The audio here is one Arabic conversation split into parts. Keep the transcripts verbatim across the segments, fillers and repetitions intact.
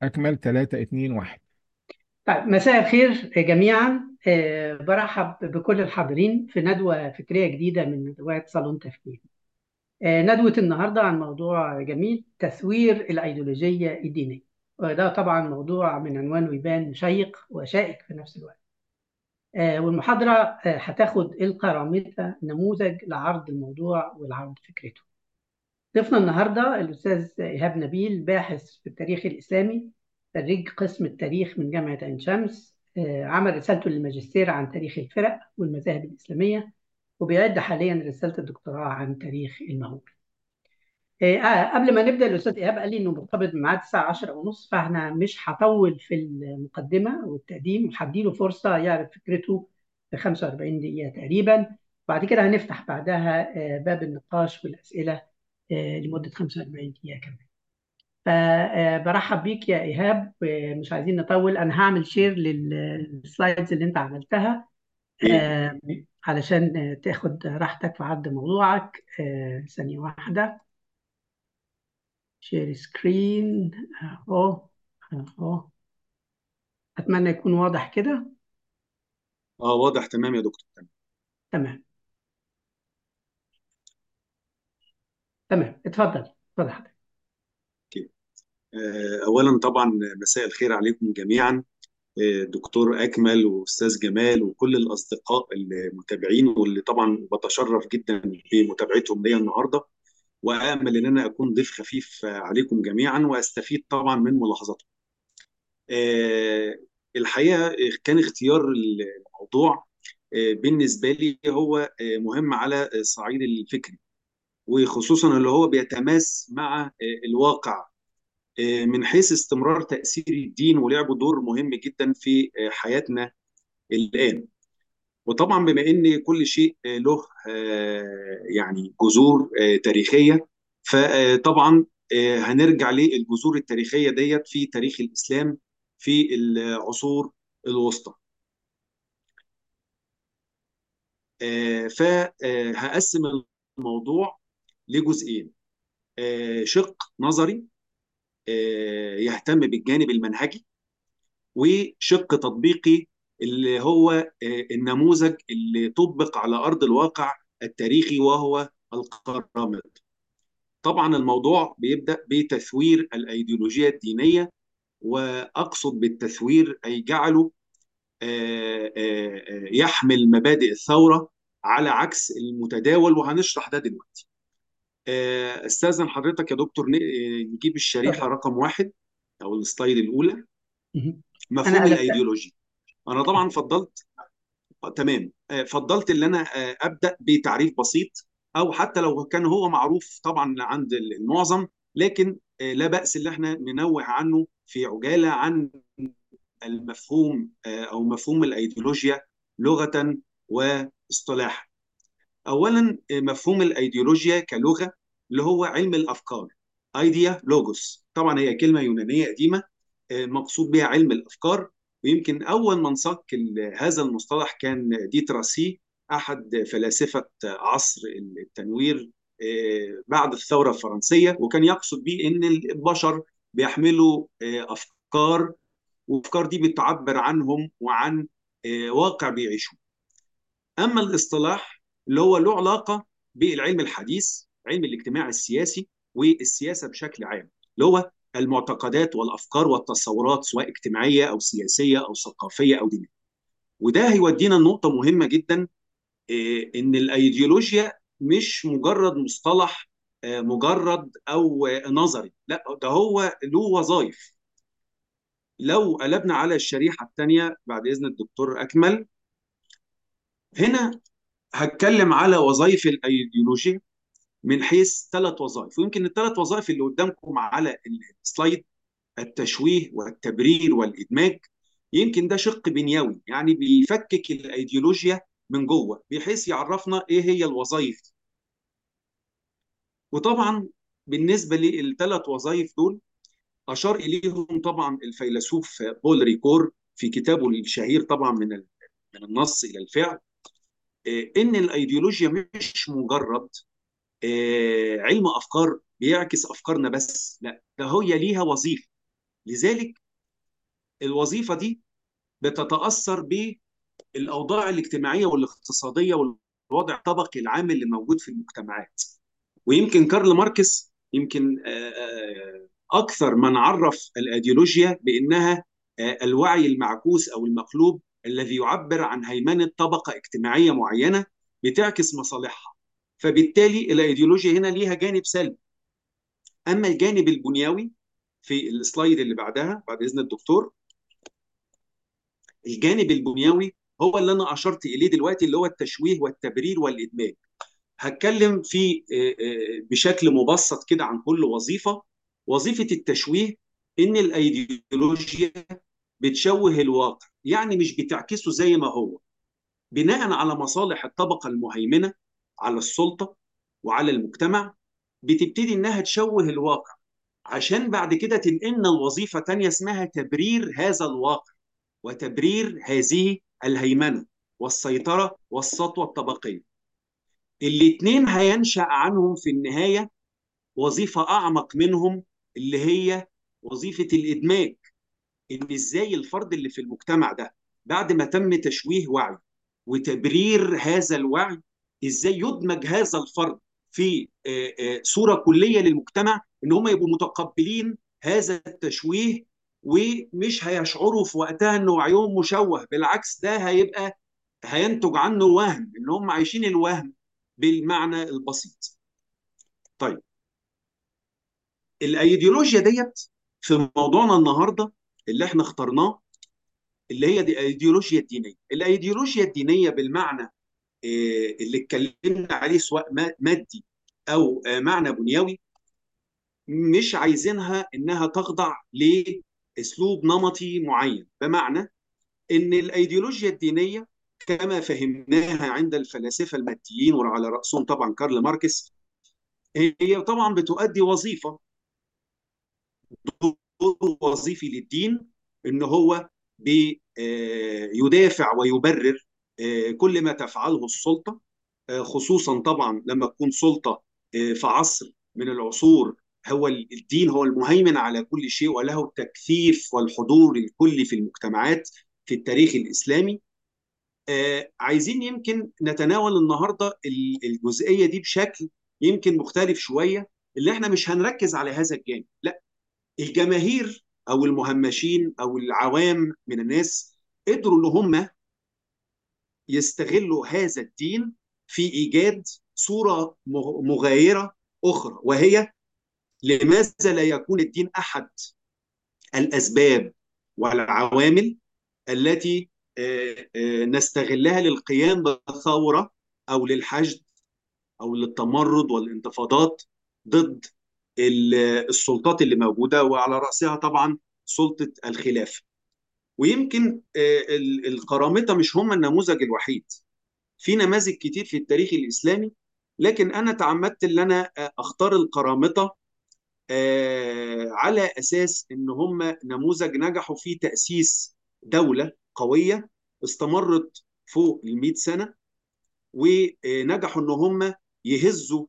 أكمل ثلاثة اتنين واحد. طيب، مساء الخير جميعا. آه، برحب بكل الحاضرين في ندوة فكرية جديدة من ندوات صالون تفكير. آه، ندوة النهاردة عن موضوع جميل: تثوير الأيديولوجية الدينية. وده طبعا موضوع من عنوانه يبان شيق وشائك في نفس الوقت. آه، والمحاضرة آه، هتاخد القرامطة نموذج لعرض الموضوع والعرض فكرته. ضيفنا النهارده الأستاذ إيهاب نبيل، باحث في التاريخ الإسلامي، خريج قسم التاريخ من جامعة عين شمس. آه، عمل رسالته للماجستير عن تاريخ الفرق والمذاهب الإسلامية، وبيعد حاليا رسالة الدكتوراه عن تاريخ المغول. آه، آه، قبل ما نبدأ، الأستاذ إيهاب قال لي إنه مرتبط بميعاد الساعة عشرة ونص، فإحنا مش هطول في المقدمة والتقديم، وهديله فرصة يعرض فكرته في خمسة وأربعين دقيقة تقريبا. بعد كده هنفتح بعدها آه، باب النقاش والأسئلة آه، لمدة خمسة وأربعين دقيقة كمان. فبرحب بيك يا إيهاب، ومش عايزين نطول. أنا هعمل شير للسلايدز اللي أنت عملتها إيه. آه، علشان آه، تاخد راحتك في عرض موضوعك. آه، ثانية واحدة. شير سكرين أهو. أهو. أتمنى يكون واضح كده. اه، واضح تمام يا دكتور، تمام. تمام. تمام، اتفضل اتفضل حضرتك. اوكي. آه، اولا طبعا مساء الخير عليكم جميعا. آه، دكتور اكمل واستاذ جمال وكل الاصدقاء المتابعين، واللي طبعا بتشرف جدا بمتابعتهم ليا النهارده. وامل ان انا اكون ضيف خفيف آه، عليكم جميعا، واستفيد طبعا من ملاحظاتكم. آه، الحقيقه كان اختيار الموضوع آه، بالنسبه لي هو آه، مهم على الصعيد الفكري، وخصوصا اللي هو بيتماس مع آه، الواقع، آه، من حيث استمرار تأثير الدين ولعبه دور مهم جدا في آه، حياتنا الآن. وطبعا بما ان كل شيء آه، له آه، يعني جذور آه، تاريخية، فطبعا آه، هنرجع للجذور التاريخية ديت في تاريخ الإسلام في العصور الوسطى. فهقسم الموضوع لجزئين: آه، شق نظري آه، يهتم بالجانب المنهجي، وشق تطبيقي اللي هو آه، النموذج اللي طبق على أرض الواقع التاريخي، وهو القرامطة. طبعا الموضوع بيبدأ بتثوير الأيديولوجية الدينية، وأقصد بالتثوير أي جعله آه، آه، آه، يحمل مبادئ الثورة على عكس المتداول، وهنشرح ده دلوقتي. آه، استاذن حضرتك يا دكتور ن- آه، نجيب الشريحه اتفضل. رقم واحد او السلايد الاولى. مهم. أنا مفهوم قلبتها. الايديولوجي. انا طبعا فضلت آه، تمام آه، فضلت ان انا آه، ابدا بتعريف بسيط، او حتى لو كان هو معروف طبعا عند المعظم، لكن آه، لا باس ان احنا ننوه عنه في عجاله عن المفهوم آه، او مفهوم الايديولوجيا لغه واصطلاحا. اولا آه، مفهوم الايديولوجيا كلغه اللي هو علم الافكار. ايديا لوجوس، طبعا هي كلمه يونانيه قديمه آه، مقصود بها علم الافكار. ويمكن اول من صك ال- هذا المصطلح كان ديتراسي، احد فلاسفه عصر التنوير آه، بعد الثوره الفرنسيه، وكان يقصد به ان البشر بيحملوا آه، افكار، والافكار دي بتعبر عنهم وعن آه، واقع بيعيشوه. اما الاصطلاح اللي هو له علاقه بالعلم الحديث، علم الاجتماع السياسي والسياسه بشكل عام، اللي هو المعتقدات والافكار والتصورات، سواء اجتماعيه او سياسيه او ثقافيه او دينيه. وده هيودينا لنقطه مهمه جدا، إيه، ان الايديولوجيا مش مجرد مصطلح آه، مجرد او آه، نظري، لا ده هو له وظائف. لو قلبنا على الشريحه الثانيه بعد اذن الدكتور اكمل، هنا هتكلم على وظائف الايديولوجيا من حيث ثلاث وظائف. ويمكن الثلاث وظائف اللي قدامكم على السلايد: التشويه والتبرير والادماج. يمكن ده شق بنيوي، يعني بيفكك الايديولوجيا من جوه بحيث يعرفنا ايه هي الوظائف. وطبعا بالنسبه للثلاث وظائف دول اشار اليهم طبعا الفيلسوف بول ريكور في كتابه الشهير طبعا من من النص الى الفعل، ان الايديولوجيا مش مجرد آه، علم افكار بيعكس افكارنا بس، لا ده هي ليها وظيفه. لذلك الوظيفة دي بتتأثر بالأوضاع الاجتماعية والاقتصادية والوضع الطبقي العام اللي موجود في المجتمعات. ويمكن كارل ماركس يمكن آه، آه، أكثر من عرف الأيديولوجيا بأنها آه، الوعي المعكوس أو المقلوب الذي يعبر عن هيمنة طبقة اجتماعية معينة بتعكس مصالحها. فبالتالي الأيديولوجيا هنا ليها جانب سلبي. أما الجانب البنيوي في السلايد اللي بعدها بعد إذن الدكتور، الجانب البنيوي هو اللي أنا أشرت إليه دلوقتي، اللي هو التشويه والتبرير والإدمان. هتكلم في بشكل مبسط كده عن كل وظيفة. وظيفة التشويه إن الأيديولوجيا بتشوه الواقع، يعني مش بتعكسه زي ما هو، بناء على مصالح الطبقة المهيمنة على السلطة وعلى المجتمع. بتبتدي إنها تشوه الواقع عشان بعد كده تنقلنا الوظيفة تانية اسمها تبرير هذا الواقع وتبرير هذه الهيمنة والسيطرة والسطوة الطبقية. الاثنين هينشأ عنهم في النهاية وظيفة أعمق منهم، اللي هي وظيفة الإدماج. إن إزاي الفرد اللي في المجتمع ده بعد ما تم تشويه وعي وتبرير هذا الوعي، إزاي يدمج هذا الفرد في آه، آه، صورة كلية للمجتمع، إن هم يبقوا متقبلين هذا التشويه ومش هيشعروا في وقتها إن وعيهم مشوه. بالعكس، ده هيبقى هينتج عنه وهم، إن هم عايشين الوهم بالمعنى البسيط. طيب، الايديولوجيا ديت في موضوعنا النهارده اللي احنا اخترناه، اللي هي دي الايديولوجيا الدينيه. الايديولوجيا الدينيه بالمعنى آه، اللي اتكلمنا عليه، سواء مادي او آه، معنى بنيوي، مش عايزينها انها تخضع لاسلوب نمطي معين. بمعنى ان الايديولوجيا الدينيه كما فهمناها عند الفلاسفه الماديين وعلى راسهم طبعا كارل ماركس، هي طبعا بتؤدي وظيفه، دور وظيفي للدين، ان هو بيدافع ويبرر آه، كل ما تفعله السلطه، آه، خصوصا طبعا لما تكون سلطه آه، في عصر من العصور هو الدين هو المهيمن على كل شيء وله التكثيف والحضور الكلي في المجتمعات في التاريخ الاسلامي. آه، عايزين يمكن نتناول النهارده الجزئيه دي بشكل يمكن مختلف شويه، اللي احنا مش هنركز على هذا الجانب، لا، الجماهير او المهمشين او العوام من الناس قدروا ان هم يستغلوا هذا الدين في ايجاد صوره مغايره اخرى، وهي لماذا لا يكون الدين احد الاسباب والعوامل التي نستغلها للقيام بثوره او للحشد او للتمرد والانتفاضات ضد السلطات اللي موجوده، وعلى راسها طبعا سلطه الخلافه. ويمكن القرامطه مش هم النموذج الوحيد، في نماذج كتير في التاريخ الاسلامي، لكن انا تعمدت ان انا اختار القرامطه على اساس ان هم نموذج نجحوا في تاسيس دوله قويه استمرت فوق ال مئة سنه، ونجحوا ان هم يهزوا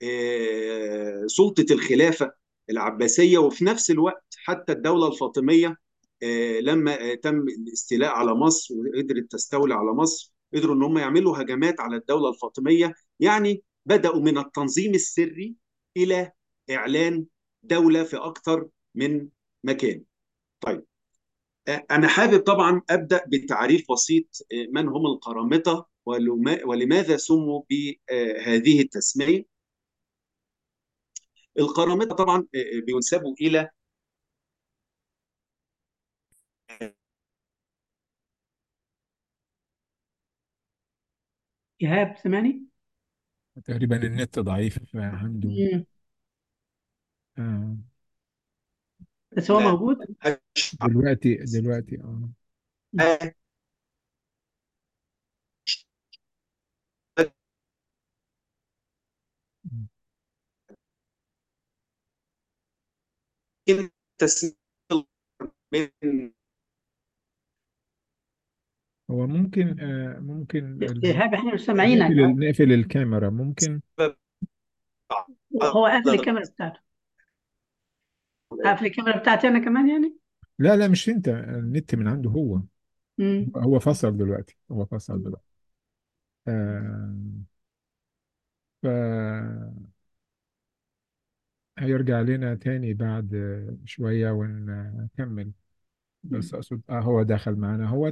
سلطه الخلافه العباسيه، وفي نفس الوقت حتى الدوله الفاطميه لما تم الاستيلاء على مصر وقدرت تستولي على مصر، قدروا ان هم يعملوا هجمات على الدوله الفاطميه. يعني بداوا من التنظيم السري الى اعلان دوله في اكثر من مكان. طيب، أنا حابب طبعا أبدأ بتعريف بسيط من هم القرامطة ولماذا سموا بهذه التسمية. القرامطة طبعا بينسبوا إلى إيهاب سامعني؟ تقريبا النت ضعيف عنده. مم. آه. بس هو موجود؟ دلوقتي دلوقتي اه هو ممكن آه ممكن ال- إيهاب إحنا مش سامعينك. نقفل نقفل الكاميرا ممكن. هو قافل الكاميرا بتاعته. اقفل الكاميرا بتاعتي انا كمان يعني. لا لا، مش انت، النت من عنده هو. امم. هو فصل دلوقتي، هو فصل دلوقتي. آه ف هيرجع لنا تاني بعد شوية ونكمل. بس أقصد آه هو دخل معانا هو.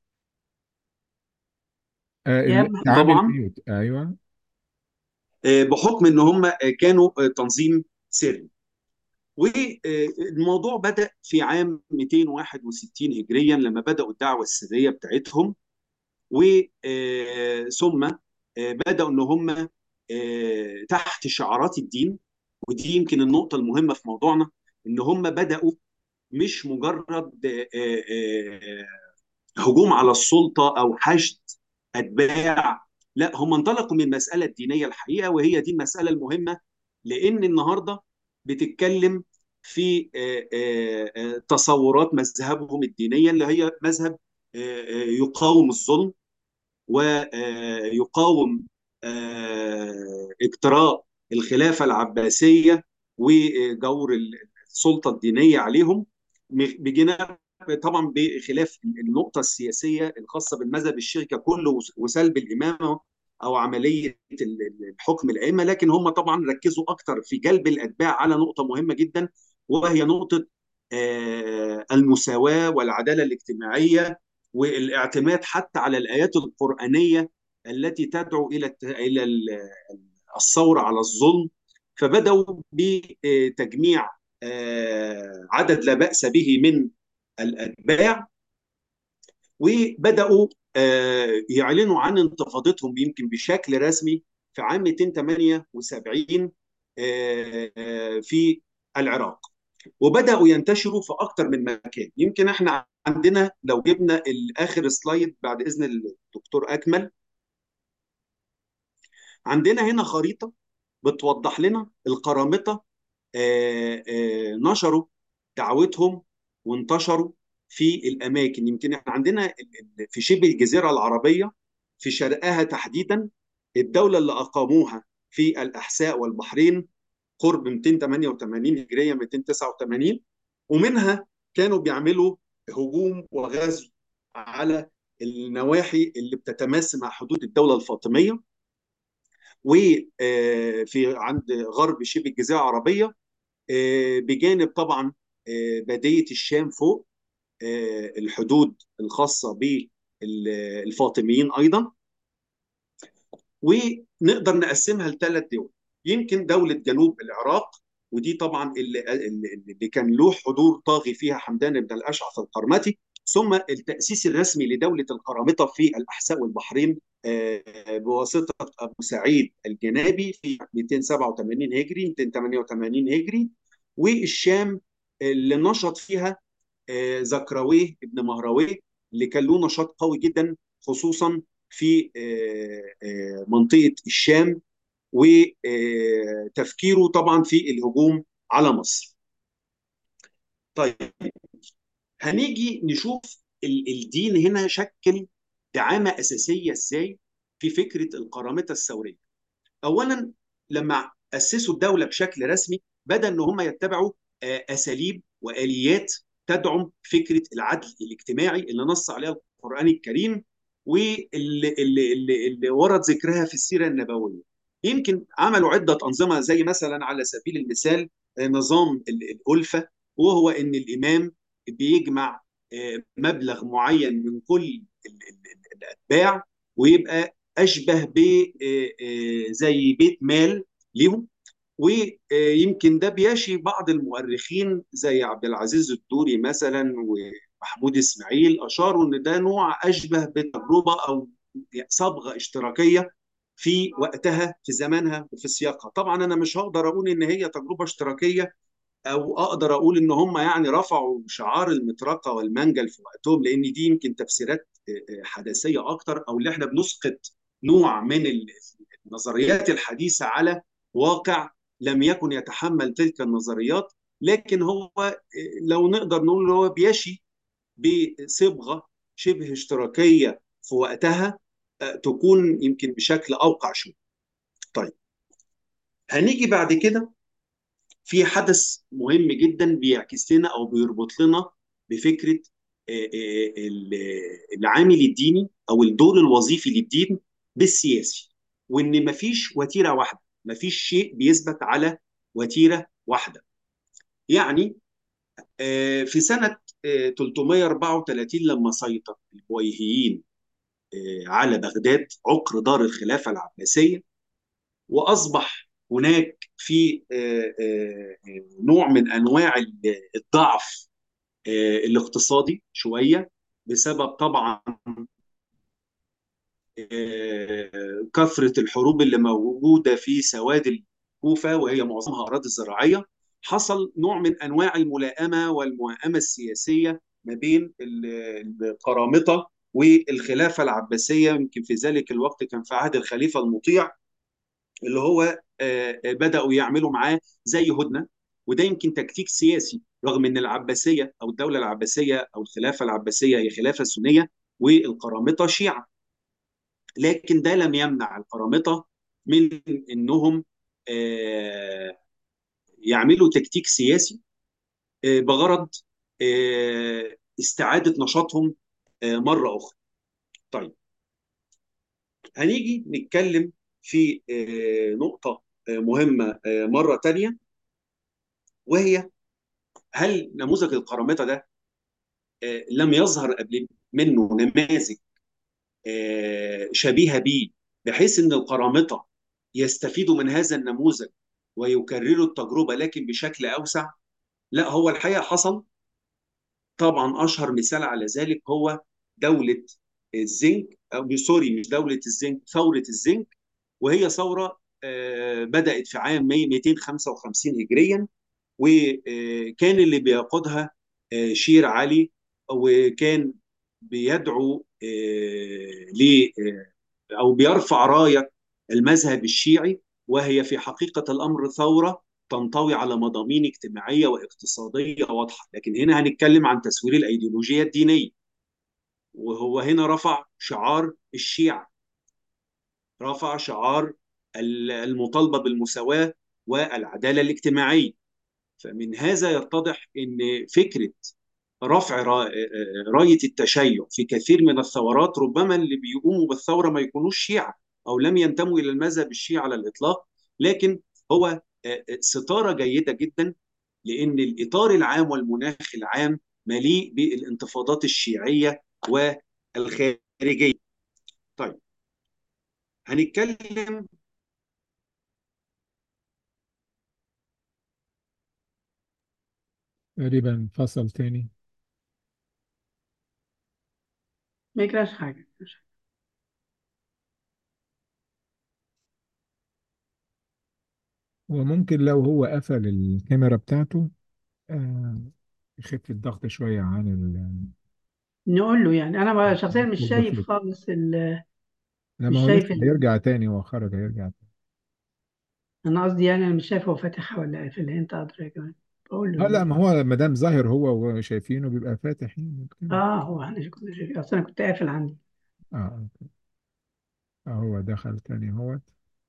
آه يا اللي م- عامل طبعا ميوت. أيوه. آه، بحكم ان هم آه، كانوا آه، تنظيم سري. والموضوع بدأ في عام مئتين وواحد وستين هجريا لما بدأوا الدعوة السرية بتاعتهم. وثم بدأوا ان هم آه، تحت شعارات الدين. ودي يمكن النقطة المهمة في موضوعنا، ان هم بدأوا مش مجرد آه، آه، هجوم على السلطة او حشد اتباع. لا، هم انطلقوا من المسألة الدينية الحقيقة، وهي دي المسألة المهمة. لأن النهاردة بتتكلم في آه، آه، آه، تصورات مذهبهم الدينية اللي هي مذهب آه، آه، يقاوم الظلم، ويقاوم اجتراء الخلافة العباسية وجور السلطة الدينية عليهم، بجانب طبعا بخلاف النقطة السياسية الخاصة بالمذهب الشيعي ككل وسلب الإمامة أو عملية الحكم الأئمة. لكن هم طبعا ركزوا أكثر في جلب الأتباع على نقطة مهمة جدا، وهي نقطة آه، المساواة والعدالة الاجتماعية، والاعتماد حتى على الآيات القرآنية التي تدعو إلى إلى الثورة على الظلم. فبدأوا بتجميع آه، عدد لا بأس به من الأتباع، وبدأوا آه، يعلنوا عن انتفاضتهم يمكن بشكل رسمي في عام مئتين وثمانية وسبعين آه، آه، في العراق. وبدأوا ينتشروا في أكثر من مكان. يمكن احنا عندنا لو جبنا الآخر سلايد بعد إذن الدكتور أكمل، عندنا هنا خريطة بتوضح لنا القرامطة آه، آه، نشروا دعوتهم وانتشروا في الأماكن. يمكن احنا عندنا ال- ال- في شبه الجزيرة العربية في شرقها تحديدا، الدولة اللي أقاموها في الأحساء والبحرين قرب مئتين وثمانية وثمانين هجرية مئتين وتسعة وثمانين، ومنها كانوا بيعملوا هجوم وغزو على النواحي اللي بتتماس مع حدود الدولة الفاطمية، وفي عند غرب شبه الجزيرة العربية، آه، بجانب طبعا آه، بادية الشام فوق آه، الحدود الخاصة بالفاطميين أيضا. ونقدر نقسمها لثلاث دول. يمكن دولة جنوب العراق، ودي طبعا اللي, اللي كان له حضور طاغي فيها حمدان بن الأشعث القرمطي. ثم التأسيس الرسمي لدولة القرامطة في الأحساء والبحرين آه، بواسطة أبو سعيد الجنابي في مئتين وسبعة وثمانين هجري مئتين وثمانية وثمانين هجري. والشام اللي نشط فيها آه، زكرويه ابن مهرويه، اللي كان له نشاط قوي جدا خصوصا في آه، آه، منطقة الشام، وتفكيره طبعا في الهجوم على مصر. طيب، هنيجي نشوف ال- الدين هنا شكل دعامة أساسية إزاي في فكرة القرامطة الثورية. أولا، لما أسسوا الدولة بشكل رسمي بدأ أن هم يتبعوا آه، أساليب وآليات تدعم فكرة العدل الاجتماعي اللي نص عليها القرآن الكريم، واللي اللي اللي اللي ورد ذكرها في السيرة النبوية. يمكن عملوا عدة أنظمة زي مثلا على سبيل المثال آه، نظام ال- الألفة، وهو أن الإمام بيجمع آه، مبلغ معين من كل ال- ال- الأتباع، ويبقى اشبه ب آه، آه، زي بيت مال ليهم. ويمكن ده بيشي بعض المؤرخين زي عبد العزيز الدوري مثلا ومحمود اسماعيل اشاروا ان ده نوع اشبه بتجربه او صبغه اشتراكيه في وقتها في زمانها وفي سياقها. طبعا انا مش هقدر اقول ان هي تجربه اشتراكيه، او اقدر اقول ان هم يعني رفعوا شعار المطرقه والمنجل في وقتهم، لان دي يمكن تفسيرات حداثيه اكتر، او اللي احنا بنسقط نوع من النظريات الحديثه على واقع لم يكن يتحمل تلك النظريات. لكن هو لو نقدر نقول هو بيشي بصبغه شبه اشتراكيه في وقتها تكون يمكن بشكل اوقع شويه. طيب، هنيجي بعد كده في حدث مهم جدا بيعكس لنا او بيربط لنا بفكره آه، آه، ال- العامل الديني او الدور الوظيفي للدين بالسياسي، وان مفيش وتيره واحده، مفيش شيء بيثبت على وتيره واحده. يعني آه، في سنه آه، ثلاثمائة وأربعة وثلاثين لما سيطر البويهيين آه، على بغداد عقر دار الخلافه العباسيه، واصبح هناك في آه، آه، آه، نوع من انواع الضعف آه، الاقتصادي شويه، بسبب طبعا آه، كثره الحروب اللي موجوده في سواد الكوفه، وهي معظمها اراضي زراعيه. حصل نوع من انواع الملائمه والموائمه السياسيه ما بين ال- القرامطه والخلافه العباسيه. يمكن في ذلك الوقت كان في عهد الخليفه المطيع، اللي هو آه، آه، بدأوا يعملوا معاه زي هدنة. وده يمكن تكتيك سياسي، رغم ان العباسية او الدولة العباسية او الخلافة العباسية هي خلافة سنية والقرامطة شيعة، لكن ده لم يمنع القرامطة من انهم آه، يعملوا تكتيك سياسي آه، بغرض آه، استعادة نشاطهم آه، مرة أخرى. طيب، هنيجي نتكلم في آه، نقطة آه، مهمة آه، مرة تانية، وهي هل نموذج القرامطه ده آه، لم يظهر قبل منه نماذج آه، شبيهه به، بحيث ان القرامطه يستفيدوا من هذا النموذج ويكرروا التجربه لكن بشكل اوسع؟ لا، هو الحقيقه حصل. طبعا اشهر مثال على ذلك هو دوله الزنك، او سوري مش دوله الزنك، ثوره الزنك. وهي ثوره آه، بدات في عام مئتين وخمسة وخمسين هجريا، وكان اللي بيقودها آه، شير علي، وكان بيدعو آه، ل آه، او بيرفع رايه المذهب الشيعي، وهي في حقيقه الامر ثوره تنطوي على مضامين اجتماعيه واقتصاديه واضحه. لكن هنا هنتكلم عن تسوير الايديولوجيه الدينيه، وهو هنا رفع شعار الشيعه، رفع شعار المطالبه بالمساواه والعداله الاجتماعيه. فمن هذا يتضح ان فكره رفع را- رايه التشيع في كثير من الثورات، ربما اللي بيقوموا بالثوره ما يكونوش شيعه او لم ينتموا الى المذهب الشيعي على الاطلاق، لكن هو ستاره جيده جدا، لان الاطار العام والمناخ العام مليء بالانتفاضات الشيعيه والخارجيه. طيب، هنتكلم. تقريبا فصل تاني. ما يجراش حاجة. وممكن لو هو قفل الكاميرا بتاعته آه، يخف الضغط شوية عن نقول له يعني أنا شخصيا مش شايف المفروض. خالص ال... لما مش هو شايف لسه ال... هيرجع تاني، هو خرج هيرجع تاني. أنا قصدي يعني أنا مش شايف هو فاتح ولا قافل، أنت أدرى كمان. بقول له اه لا، يعني. ما هو ما دام ظاهر هو وشايفينه بيبقى فاتح يعني كده. آه هو أنا كنت شايف، أصل أنا كنت قافل عندي. اه اه آه، هو دخل تاني هو.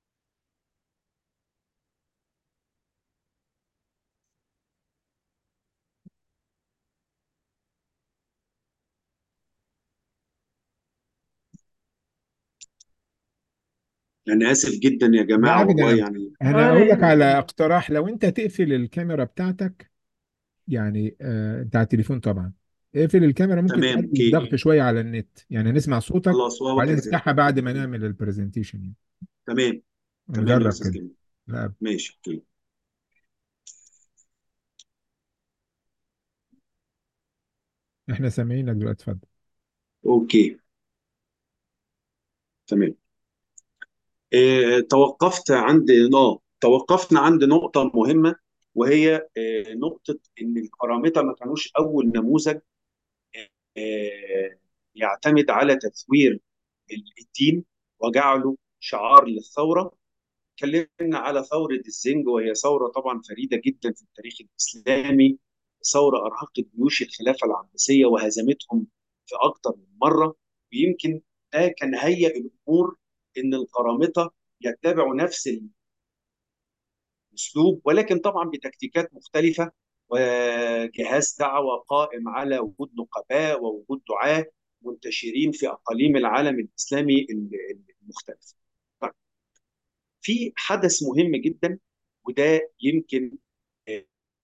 انا اسف جدا يا لا جماعه، والله ابدا. يعني. انا ولا اقول لك يهمك. على اقتراح، لو انت تقفل الكاميرا بتاعتك يعني آه بتاع التليفون طبعا، اقفل الكاميرا، ممكن تمام، تقلل اوكي. الضغط شويه على النت، يعني نسمع صوتك خلاص، وهو وبعدين كذلك. نفتحها بعد ما اوكي. نعمل البرزنتيشن يعني. تمام. تمام يا ونجرب استاذ كده. جميل. لا. ماشي، اوكي. احنا سامعينك دلوقتي، اتفضل. اوكي. تمام. آه، توقفت عند اه توقفنا عند نقطة مهمة، وهي آه، نقطة إن القرامطة ما كانوش أول نموذج آه، يعتمد على تثوير الدين وجعله شعار للثورة. اتكلمنا على ثورة الزنج، وهي ثورة طبعا فريدة جدا في التاريخ الإسلامي، ثورة أرهقت جيوش الخلافة العباسية وهزمتهم في أكثر من مرة. ويمكن ده كان هيئ الأمور إن القرامطة يتبعوا نفس اسلوب، ولكن طبعا بتكتيكات مختلفه، وجهاز دعوه قائم على وجود نقباء ووجود دعاه منتشرين في اقاليم العالم الاسلامي المختلف. طيب، في حدث مهم جدا، وده يمكن آه،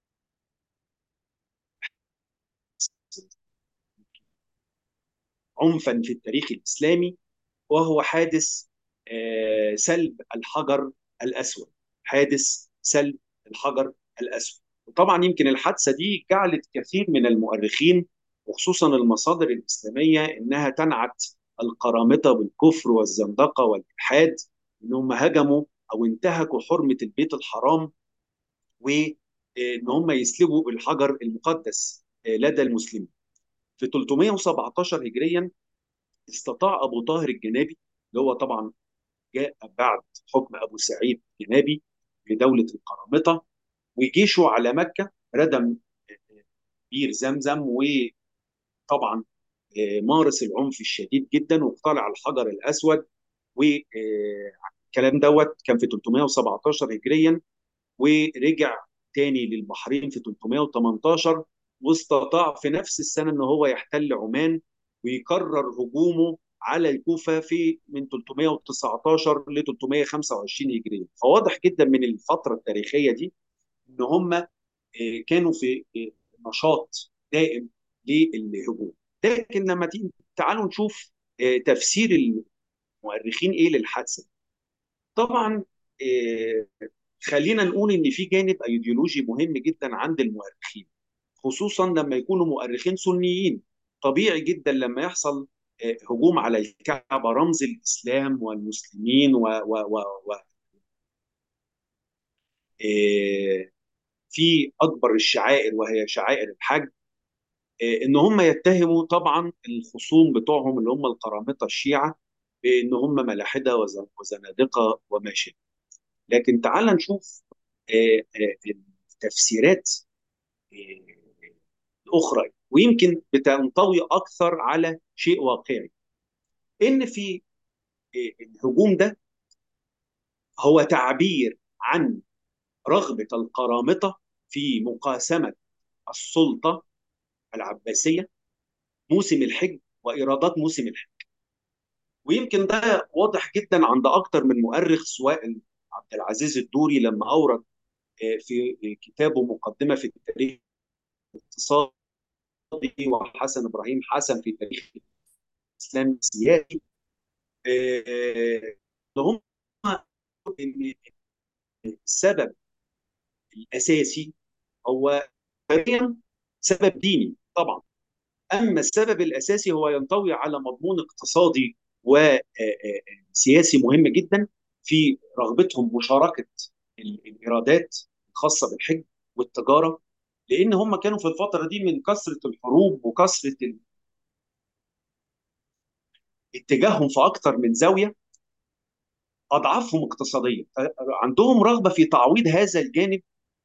عنفا في التاريخ الاسلامي، وهو حادث آه، سلب الحجر الاسود. حادث سلب الحجر الاسود. وطبعا يمكن الحادثه دي جعلت كثير من المؤرخين وخصوصا المصادر الاسلاميه انها تنعت القرامطه بالكفر والزندقه والالحاد، انهم هجموا او انتهكوا حرمه البيت الحرام، وان هم يسلبوا الحجر المقدس لدى المسلمين. في ثلاثمائة وسبعة عشر هجريا استطاع ابو طاهر الجنابي، اللي هو طبعا جاء بعد حكم ابو سعيد الجنابي في دوله القرامطه، وجيشه على مكه ردم بير زمزم، وطبعا مارس العنف الشديد جدا واقتلع الحجر الاسود. والكلام دوت كان في ثلاثمائة وسبعة عشر هجريا، ورجع تاني للبحرين في ثلاثمائة وثمانية عشر، واستطاع في نفس السنه ان هو يحتل عمان ويكرر هجومه على الكوفه في من ثلاثمائة وتسعة عشر ل ثلاثمائة وخمسة وعشرين هجريا. فواضح جدا من الفتره التاريخيه دي ان هم كانوا في نشاط دائم للهجوم. لكن لما تيجي تعالوا نشوف تفسير المؤرخين ايه للحادثه. طبعا خلينا نقول ان في جانب ايديولوجي مهم جدا عند المؤرخين، خصوصا لما يكونوا مؤرخين سنيين. طبيعي جدا لما يحصل هجوم على الكعبه، رمز الاسلام والمسلمين، و, و, و, و في اكبر الشعائر وهي شعائر الحج، ان هم يتهموا طبعا الخصوم بتوعهم اللي هم القرامطه الشيعه بان هم ملاحده وزنادقه وما شابه. لكن تعال نشوف التفسيرات الاخرى، ويمكن بتنطوي اكثر على شيء واقعي، ان في الهجوم ده هو تعبير عن رغبه القرامطه في مقاسمه السلطه العباسيه موسم الحج وايرادات موسم الحج. ويمكن ده واضح جدا عند اكثر من مؤرخ، سواء عبد العزيز الدوري لما اورد في كتابه مقدمه في التاريخ الاقتصادي، وحسن ابراهيم حسن في تاريخ الاسلام السياسي، هم ان السبب الاساسي هو سبب ديني طبعا، اما السبب الاساسي هو ينطوي على مضمون اقتصادي وسياسي مهم جدا في رغبتهم مشاركه الايرادات الخاصه بالحج والتجاره، لان هم كانوا في الفتره دي من كثره الحروب وكثره اتجاههم في اكثر من زاويه اضعافهم اقتصاديا، عندهم رغبه في تعويض هذا الجانب،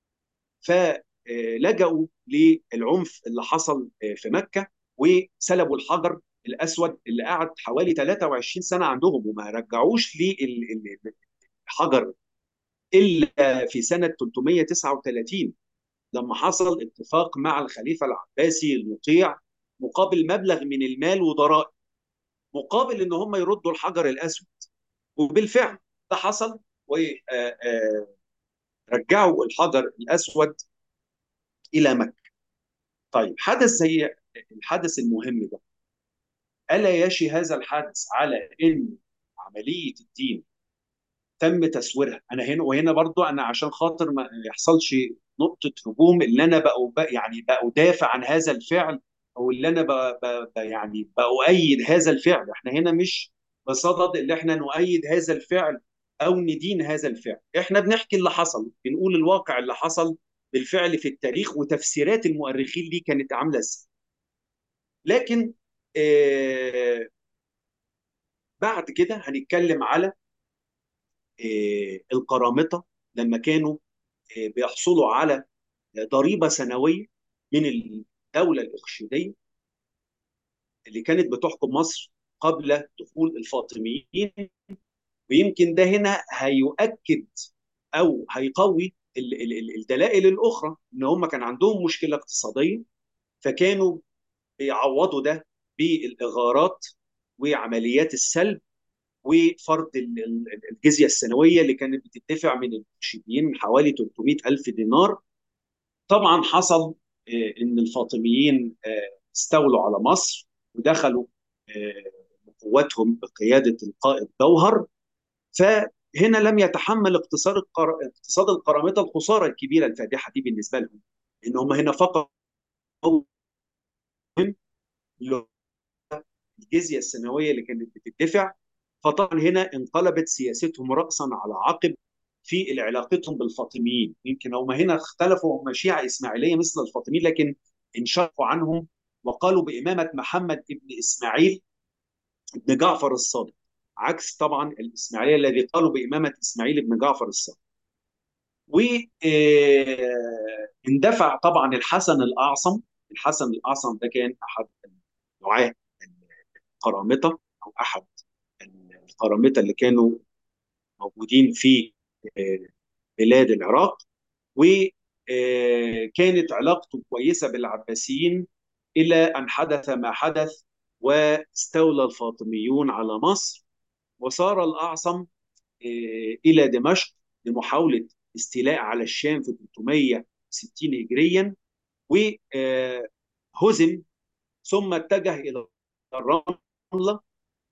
فلجأوا للعنف اللي حصل في مكه وسلبوا الحجر الاسود اللي قعد حوالي ثلاثة وعشرين سنه عندهم، وما رجعوش للحجر الا في سنه ثلاثمائة وتسعة وثلاثين لما حصل اتفاق مع الخليفه العباسي المطيع مقابل مبلغ من المال وضرائب، مقابل ان هم يردوا الحجر الاسود. وبالفعل ده حصل، ورجعوا الحجر الاسود الى مكه. طيب، حدث زي الحدث المهم ده، الا يشي هذا الحدث على ان عمليه الدين تم تسويرها. انا هنا وهنا برضو انا عشان خاطر ما يحصلش نقطه هجوم اللي انا بقى يعني بدافع عن هذا الفعل، او اللي انا بقى بقى يعني بأؤيد هذا الفعل. احنا هنا مش بصدد اللي احنا نؤيد هذا الفعل او ندين هذا الفعل، احنا بنحكي اللي حصل، بنقول الواقع اللي حصل بالفعل في التاريخ، وتفسيرات المؤرخين دي كانت عامله ازاي. لكن آه بعد كده هنتكلم على آه القرامطه لما كانوا آه بيحصلوا على ضريبه سنويه من الدوله الاخشيديه اللي كانت بتحكم مصر قبل دخول الفاطميين. ويمكن ده هنا هيؤكد او هيقوي ال- ال- الدلائل الاخرى ان هم كان عندهم مشكله اقتصاديه، فكانوا بيعوضوا ده بالاغارات وعمليات السلب وفرض ال- ال- الجزيه السنويه اللي كانت بتدفع من المرشدين حوالي ثلاثمائة الف دينار. طبعا حصل آه، ان الفاطميين آه، استولوا على مصر ودخلوا آه، بقوتهم بقياده القائد جوهر. فهنا لم يتحمل اقتصاد القر... اقتصاد القرامطه الخساره الكبيره الفادحه دي بالنسبه لهم، ان هم هنا فقط الجزيه السنويه اللي كانت بتدفع. فطبعا هنا انقلبت سياستهم راسا على عقب في علاقتهم بالفاطميين. يمكن هم هنا اختلفوا، هم شيعه اسماعيليه مثل الفاطميين، لكن انشقوا عنهم وقالوا بامامه محمد ابن اسماعيل ابن جعفر الصادق، عكس طبعا الاسماعيليه الذي قالوا بامامه اسماعيل ابن جعفر الصادق. واندفع طبعا الحسن الاعصم. الحسن الاعصم ده كان احد دعاه القرامطه، او احد القرامطه اللي كانوا موجودين في آه، بلاد العراق. وكانت علاقته كويسه بالعباسيين الى ان حدث ما حدث واستولى الفاطميون على مصر، وصار الاعصم آه، الى دمشق لمحاوله استيلاء على الشام في ثلاثمائة وستين هجريا، وهزم ثم اتجه الى الرمله.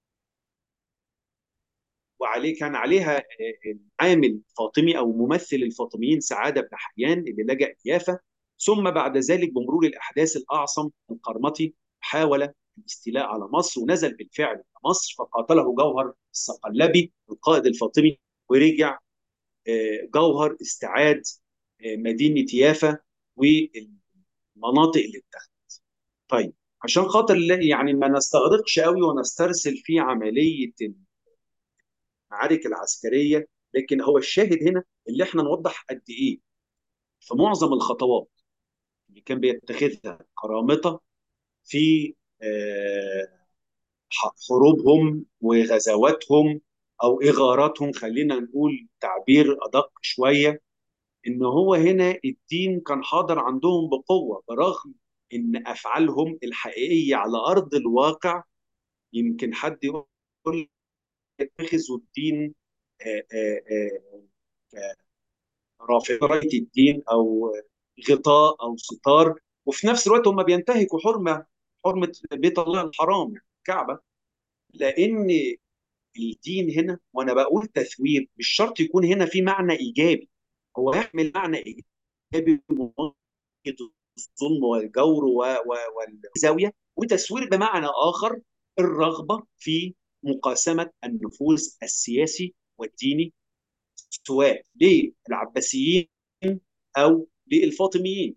وعليه كان عليها عامل فاطمي او ممثل الفاطميين سعاده بن حيان اللي لجأ يافا. ثم بعد ذلك بمرور الاحداث الاعصم القرمطي حاول الاستيلاء على مصر، ونزل بالفعل على مصر فقاتله جوهر الصقلبي القائد الفاطمي، ورجع جوهر استعاد مدينه يافا والمناطق اللي اتخذت. طيب، عشان خاطر يعني ما نستغرقش قوي ونسترسل في عمليه المعارك العسكريه، لكن هو الشاهد هنا اللي احنا نوضح قد ايه في معظم الخطوات اللي كان بيتخذها قرامطه في آه، حروبهم وغزواتهم او اغاراتهم، خلينا نقول تعبير ادق شويه، ان هو هنا الدين كان حاضر عندهم بقوه، برغم ان افعالهم الحقيقيه على ارض الواقع يمكن حد يقول يتخذوا الدين آه، آه، آه، رافضه رايه الدين او غطاء او ستار، وفي نفس الوقت هم بينتهكوا حرمه حرمه بيت الله الحرام الكعبه. لان الدين هنا، وانا بقول تثوير مش شرط يكون هنا في معنى ايجابي، هو يحمل معنى ايجابي مواجهه الظلم والجور والزاويه، وتسوير بمعنى اخر الرغبه في مقاسمه النفوذ السياسي والديني، سواء للعباسيين او للفاطميين.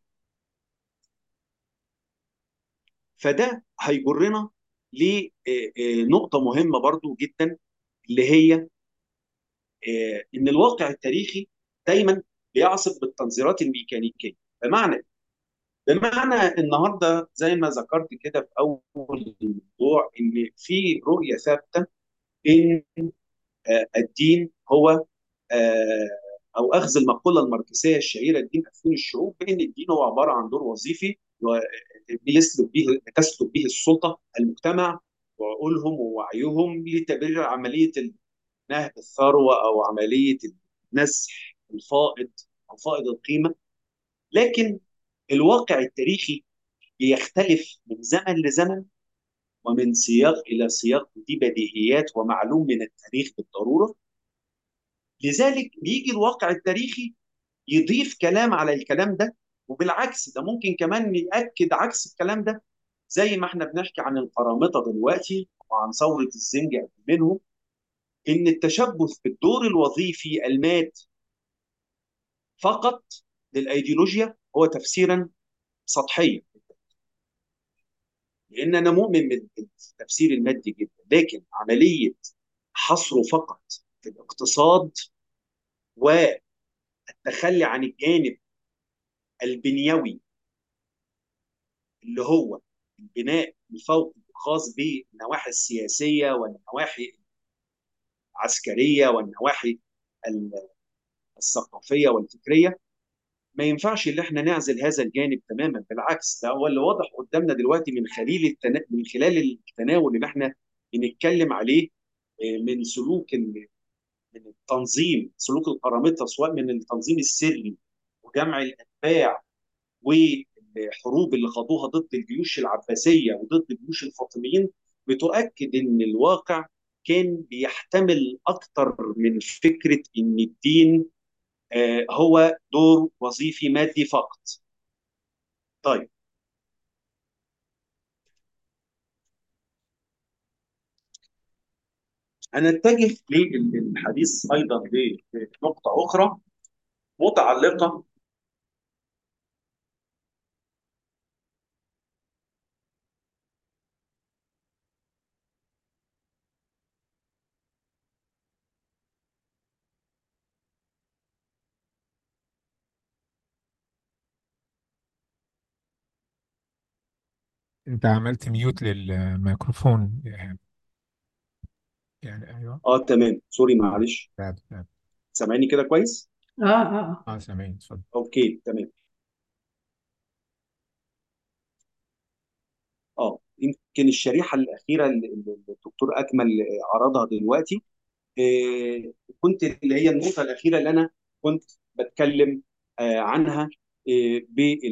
فده هيجرنا لنقطه مهمه برضو جدا، اللي هي ان الواقع التاريخي دايما بيعصف بالتنظيرات الميكانيكيه. بمعنى بمعنى النهارده زي ما ذكرت كده في اول الموضوع، ان في رؤيه ثابته ان الدين هو او اخذ المقوله الماركسيه الشهيره الدين ادفين الشعوب، بان الدين هو عباره عن دور وظيفي بيسلب به تسلب به السلطه المجتمع وعقولهم ووعيهم لتبرير عمليه نهب الثروه او عمليه النزح الفائض او فائض القيمه. لكن الواقع التاريخي بيختلف من زمن لزمن ومن سياق الى سياق، ودي بديهيات ومعلوم من التاريخ بالضروره. لذلك بيجي الواقع التاريخي يضيف كلام على الكلام ده، وبالعكس ده ممكن كمان يأكد عكس الكلام ده، زي ما احنا بنحكي عن القرامطة دلوقتي وعن ثورة الزنجة منهم، ان التشبث بالدور الوظيفي المات فقط للأيديولوجيا هو تفسيرا سطحيا، لان انا مؤمن بالتفسير المادي جدا، لكن عملية حصره فقط في الاقتصاد والتخلي عن الجانب البنيوي اللي هو البناء الفوقي الخاص بالنواحي السياسيه والنواحي العسكريه والنواحي الثقافيه والفكريه، ما ينفعش ان احنا نعزل هذا الجانب تماما، بالعكس ده هو اللي واضح قدامنا دلوقتي من خلال التنا... من خلال التناول اللي احنا بنتكلم عليه. آه، من سلوك ال... من التنظيم، سلوك القرامطه، سواء من التنظيم السري وجمع الاتباع والحروب اللي خاضوها ضد الجيوش العباسيه وضد الجيوش الفاطميين، بتؤكد ان الواقع كان بيحتمل اكثر من فكره ان الدين آه، هو دور وظيفي مادي فقط. طيب، هنتجه للحديث ايضا لنقطه اخرى متعلقه. انت عملت ميوت للميكروفون يعني. يعني ايوه. اه تمام، سوري معلش. بعد بعد. سامعني كده كويس؟ اه اه اه سامعين، اتفضل. اوكي تمام. اه يمكن الشريحه الاخيره اللي اللي الدكتور اكمل عرضها دلوقتي، آه، كنت اللي هي النقطه الاخيره اللي انا كنت بتكلم آه، عنها، آه،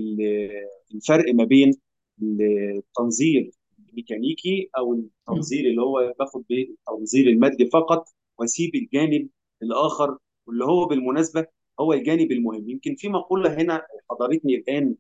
بالفرق ما بين التنظير الميكانيكي او التنظير اللي هو باخد بالتنظير المادي فقط، واسيب الجانب الاخر، واللي هو بالمناسبه هو الجانب المهم. يمكن في مقوله هنا حضرتني الان،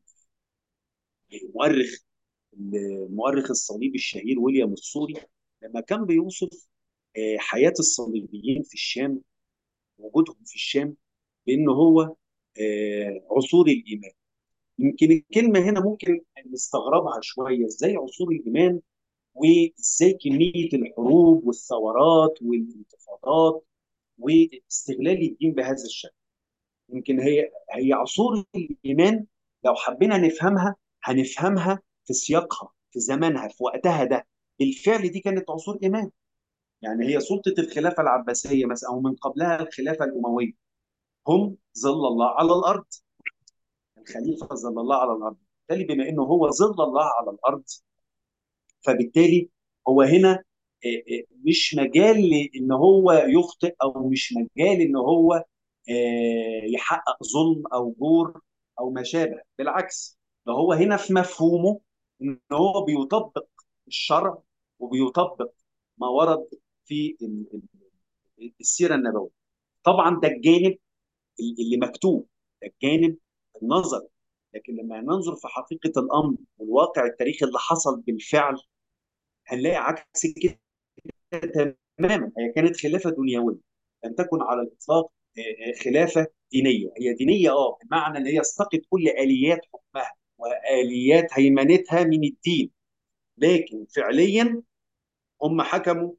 مؤرخ المؤرخ الصليبي الشهير ويليام السوري لما كان بيوصف آه، حياة الصليبيين في الشام، وجودهم في الشام، بأنه هو آه، عصور الإيمان. يمكن الكلمة هنا ممكن نستغربها شوية، إزاي عصور الإيمان وإزاي كمية الحروب والثورات والانتفاضات واستغلال الدين بهذا الشكل. يمكن هي هي عصور الايمان، لو حبينا نفهمها هنفهمها في سياقها، في زمانها، في وقتها ده. بالفعل دي كانت عصور ايمان. يعني هي سلطه الخلافه العباسيه مثلا، او من قبلها الخلافه الامويه، هم ظل الله على الارض. الخليفه ظل الله على الارض، بالتالي بما انه هو ظل الله على الارض، فبالتالي هو هنا آه، آه، مش مجال ان هو يخطئ، او مش مجال ان هو آه، يحقق ظلم او جور او ما شابه. بالعكس، ده هو هنا في مفهومه ان هو بيطبق الشرع وبيطبق ما ورد في ال- ال- السيره النبويه. طبعا ده الجانب اللي مكتوب، ده الجانب النظري. لكن لما ننظر في حقيقه الامر والواقع التاريخي اللي حصل بالفعل، هنلاقي عكس كده تماما. هي كانت خلافه دنيويه، لم تكن على الاطلاق آه، آه، خلافه دينيه. هي دينيه اه بمعنى ان هي استقت كل اليات حكمها واليات هيمنتها من الدين، لكن فعليا هم حكموا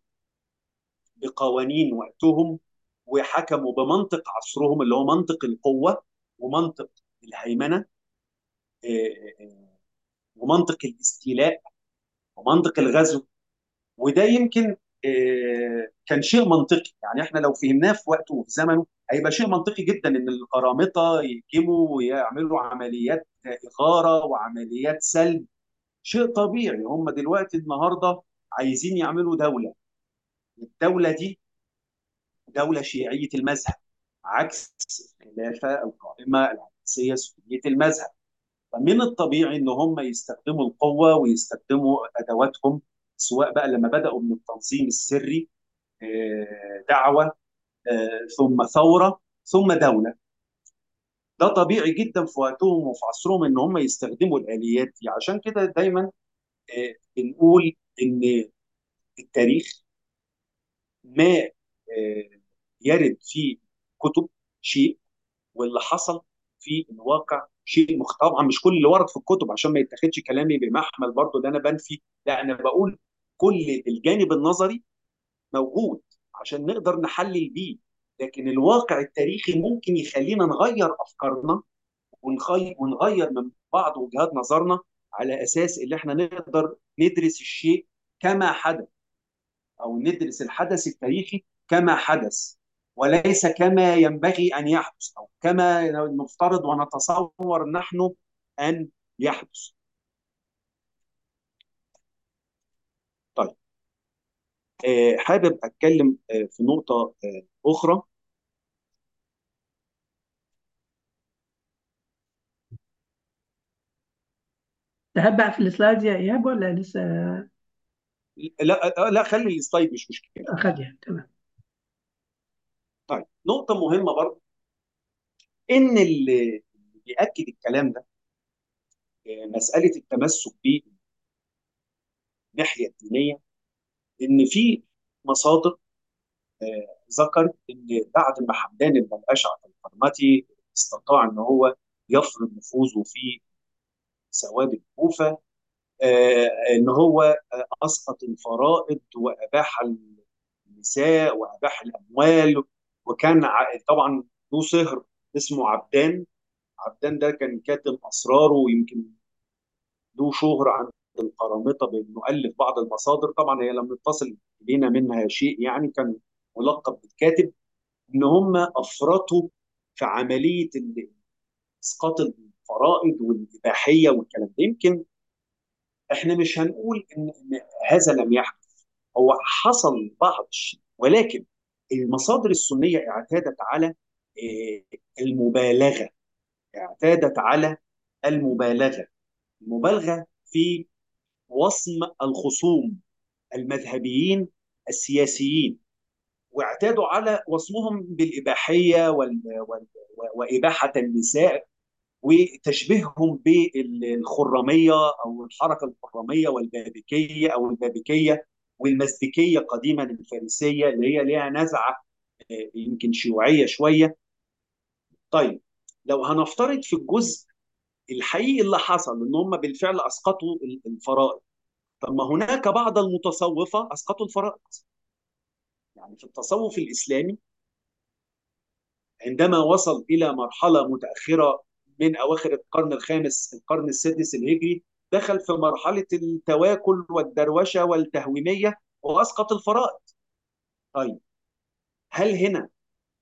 بقوانين وقتهم، وحكموا بمنطق عصرهم اللي هو منطق القوه ومنطق الهيمنه، آه، آه، ومنطق الاستيلاء ومنطق الغزو. وده يمكن آه، كان شيء منطقي. يعني احنا لو فهمناه في وقته وفي زمنه، هيبقى شيء منطقي جدا ان القرامطه يهجموا ويعملوا عمليات اغاره وعمليات سلب. شيء طبيعي، هم دلوقتي النهارده عايزين يعملوا دوله. الدوله دي دوله شيعيه المذهب، عكس الخلافه القائمه العباسيه سنيه المذهب. فمن الطبيعي ان هم يستخدموا القوه ويستخدموا ادواتهم، سواء بقى لما بداوا من التنظيم السري، آه، دعوه، آه، ثم ثوره، ثم دوله. ده طبيعي جدا في وقتهم وفي عصرهم ان هم يستخدموا الاليات دي. عشان كده دايما آه، بنقول ان التاريخ ما آه، يرد في كتب شيء، واللي حصل في الواقع شيء مختلف. طبعا مش كل اللي ورد في الكتب، عشان ما يتاخدش كلامي بمحمل برضه ده انا بنفي، لا انا بقول كل الجانب النظري موجود عشان نقدر نحلل بيه. لكن الواقع التاريخي ممكن يخلينا نغير افكارنا ونغير ونغير من بعض وجهات نظرنا، على اساس ان احنا نقدر ندرس الشيء كما حدث، او ندرس الحدث التاريخي كما حدث، وليس كما ينبغي ان يحدث، او كما نفترض ونتصور نحن ان يحدث. طيب، آه، حابب اتكلم آه، في نقطه آه، اخرى. تحب بقى في السلايد يا ايهاب ولا لسه؟ لا آه، لا، خلي السلايد مش مشكله. اخدها تمام. طيب، نقطه مهمه برضه، ان اللي بيأكد الكلام ده آه، مساله التمسك بالناحيه الدينيه، ان في مصادر آه، ذكرت ان بعد ما حمدان بن الاشعث القرمطي استطاع ان هو يفرض نفوذه في سواد الكوفه، آه، ان هو آه، اسقط الفرائض واباح النساء واباح الاموال. وكان ع- طبعا له صهر اسمه عبدان. عبدان ده كان كاتم اسراره، ويمكن له شهرة عند القرامطة بأنه ألف بعض المصادر. طبعا هي لم يتصل إلينا منها شيء، يعني كان ملقب بالكاتب. إن هم أفرطوا في عملية ال- إسقاط الفرائض والإباحية والكلام ده. يمكن إحنا مش هنقول إن إن هذا لم يحدث، هو حصل بعض الشيء، ولكن المصادر السنية اعتادت على آه، المبالغة. اعتادت على المبالغة المبالغة في وصم الخصوم المذهبيين السياسيين، واعتادوا على وصمهم بالإباحية وال... وال... وإباحة النساء، وتشبيههم بالخرمية أو الحركة الخرمية والبابكية أو البابكية والمزدكية قديما الفارسية، اللي هي ليها نزعة آه، يمكن شيوعية شوية. طيب، لو هنفترض في الجزء الحقيقي اللي حصل ان هم بالفعل اسقطوا الفرائض، طب ما هناك بعض المتصوفة اسقطوا الفرائض. يعني في التصوف الإسلامي عندما وصل إلى مرحلة متأخرة من أواخر القرن الخامس القرن السادس الهجري، دخل في مرحلة التواكل والدروشة والتهويمية وأسقط الفرائض. طيب، هل هنا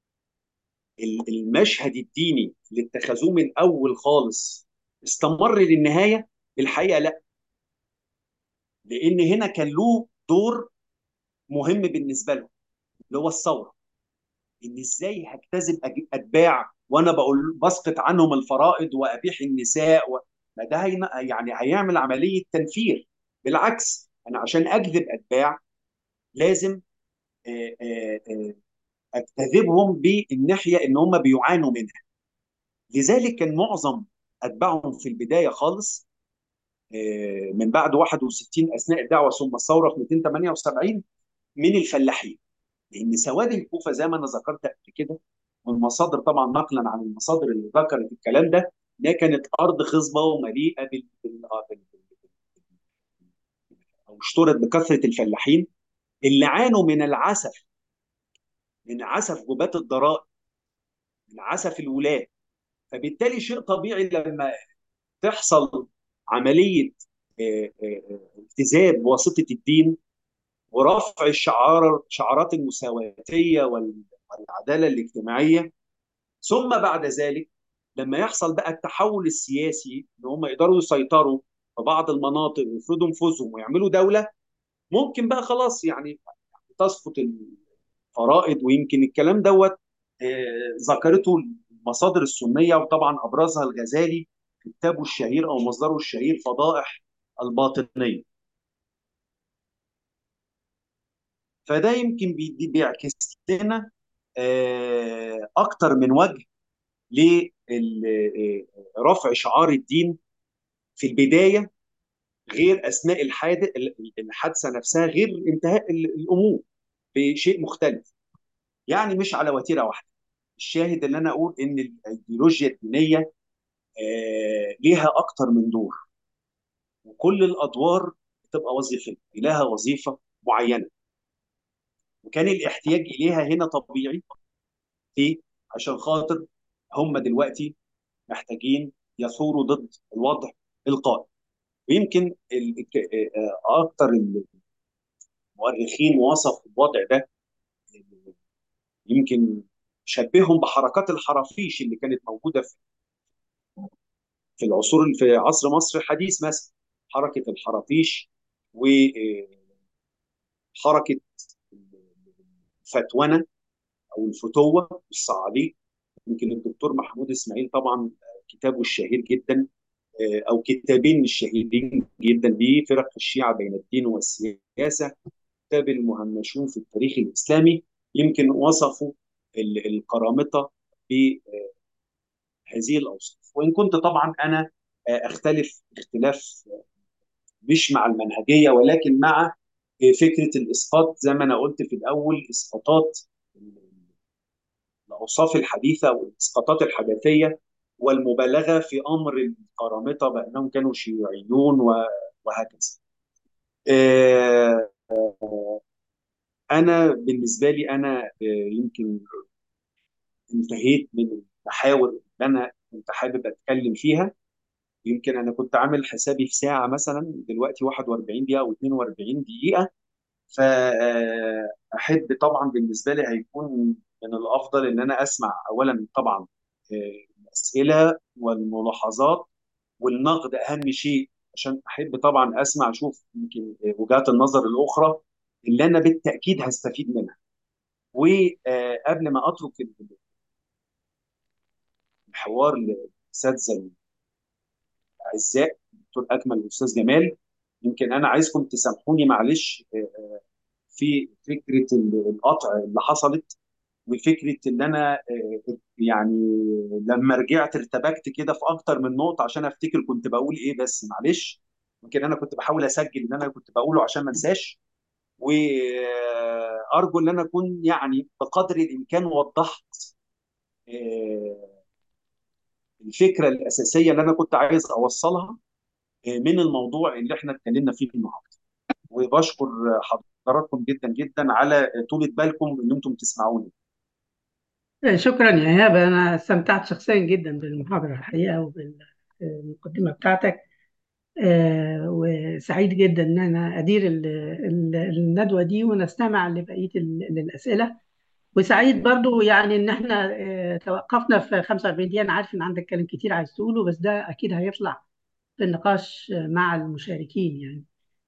المشهد الديني اللي اتخذوه من أول خالص استمر للنهاية؟ الحقيقة لا، لأن هنا كان له دور مهم بالنسبة له، اللي هو الثورة. ان ازاي هجتذب اتباع وانا بقول بسقط عنهم الفرائض وابيح النساء و... ما ده هي... يعني هيعمل عمليه تنفير. بالعكس، انا عشان اجذب اتباع لازم آه، آه، آه، اجتذبهم بالناحيه ان هم بيعانوا منها. لذلك كان معظم اتباعهم في البدايه خالص آه، من بعد واحد وستين اثناء الدعوه ثم الثوره في مئتين وثمانية وسبعين من الفلاحين. لان سواد الكوفه زي ما انا ذكرت قبل كده، والمصادر طبعا نقلا عن المصادر اللي ذكرت الكلام ده، انها كانت ارض خصبه ومليئه بال بال- بال- او اشتهرت بكثره الفلاحين اللي عانوا من العسف، من عسف جبات الضرائب، من عسف الولاة. فبالتالي شيء طبيعي لما تحصل عمليه آه، آه، آه، التزام بواسطه الدين ورفع الشعار شعارات المساواتيه وال- والعداله الاجتماعيه، ثم بعد ذلك لما يحصل بقى التحول السياسي ان هم يقدروا يسيطروا في بعض المناطق ويفرضوا نفوذهم ويعملوا دوله، ممكن بقى خلاص يعني تسقط الفرائض. ويمكن الكلام دوت آه، ذكرته المصادر السنيه، وطبعا ابرزها الغزالي في كتابه الشهير او مصدره الشهير فضائح الباطنيه. فده يمكن بي- بيعكس لنا آه، اكتر من وجه لرفع شعار الدين في البدايه، غير اثناء الحادث الحادثه نفسها، غير انتهاء الامور بشيء مختلف. يعني مش على وتيره واحده. الشاهد اللي انا اقول ان الايديولوجيا الدينيه آه، ليها اكتر من دور، وكل الادوار بتبقى وظيفه لها وظيفه معينه، وكان الاحتياج اليها هنا طبيعي. ليه؟ عشان خاطر هم دلوقتي محتاجين يثوروا ضد الوضع القائم. ويمكن ال- آه، اكتر المؤرخين وصفوا الوضع ده يمكن شبههم بحركات الحرافيش اللي كانت موجوده في في العصور في عصر مصر الحديث مثلا. حركه الحرافيش وحركه الفتونه او الفتوه والصعاليك. يمكن الدكتور محمود اسماعيل طبعا كتابه الشهير جدا، او كتابين الشهيرين جدا ليه، فرق الشيعه بين الدين والسياسه، كتاب المهمشون في التاريخ الاسلامي. يمكن وصفوا ال- القرامطه بهذه الاوصاف، وان كنت طبعا انا اختلف اختلاف مش مع المنهجيه ولكن مع فكره الاسقاط، زي ما انا قلت في الاول، اسقاطات الاوصاف الحديثه والاسقاطات الحداثيه والمبالغه في امر القرامطه بانهم كانوا شيوعيون و- وهكذا. آه، انا بالنسبه لي انا آه، يمكن انتهيت من المحاور اللي انا كنت حابب اتكلم فيها. يمكن انا كنت عامل حسابي في ساعه مثلا، دلوقتي واحد وأربعين دقيقه او اتنين وأربعين دقيقه. فاحب طبعا بالنسبه لي هيكون من الافضل ان انا اسمع اولا طبعا آه، الاسئله والملاحظات والنقد اهم شيء، عشان احب طبعا اسمع اشوف يمكن وجهات النظر الاخرى اللي انا بالتاكيد هستفيد منها. وقبل ما اترك الحوار للاساتذه الاعزاء دكتور اكمل والاستاذ جمال، يمكن انا عايزكم تسامحوني معلش آه، في فكره القطع اللي حصلت، وفكره ان انا آه، يعني لما رجعت ارتبكت كده في اكتر من نقطه عشان افتكر كنت بقول ايه، بس معلش. يمكن انا كنت بحاول اسجل اللي انا كنت بقوله عشان ما انساش، وارجو ان انا اكون يعني بقدر الامكان وضحت آه، الفكره الاساسيه اللي انا كنت عايز اوصلها آه، من الموضوع اللي احنا اتكلمنا فيه النهارده. وبشكر حضراتكم جدا جدا على طولة بالكم ان انتم تسمعوني. شكرا يا إيهاب، أنا استمتعت شخصيا جدا بالمحاضرة الحقيقة وبالمقدمة بتاعتك. آه، وسعيد جدا إن أنا أدير ال- ال- الندوة دي ونستمع لبقية ال- الأسئلة. وسعيد برضو يعني إن إحنا آه، توقفنا في خمسة وأربعين دقيقة. أنا عارف إن عندك كلام كتير عايز تقوله، بس ده أكيد هيطلع في النقاش مع المشاركين يعني.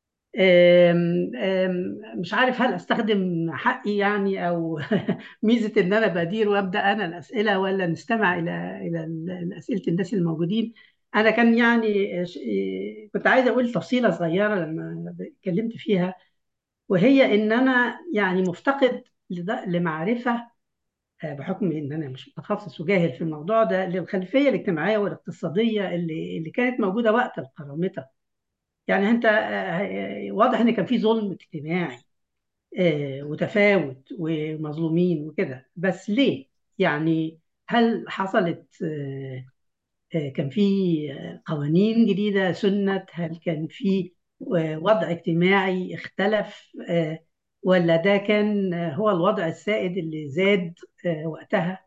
آم، آم، مش عارف هل استخدم حقي يعني او ميزه ان انا بدير وابدا انا الاسئله، ولا نستمع الى الى اسئله الناس الموجودين. انا كان يعني ش- كنت عايز اقول تفصيله صغيره لما اتكلمت فيها، وهي ان انا يعني مفتقد لد- لمعرفه، آه، بحكم ان انا مش متخصص وجاهل في الموضوع ده، للخلفيه الاجتماعيه والاقتصاديه اللي اللي كانت موجوده وقت القرامطه. يعني انت آه، آه، واضح ان كان في ظلم اجتماعي آه، وتفاوت ومظلومين وكده، بس ليه؟ يعني هل حصلت آه، آه، كان في آه، قوانين جديدة سنت؟ هل كان في آه، وضع اجتماعي اختلف؟ آه، ولا ده كان آه، هو الوضع السائد اللي زاد آه، وقتها؟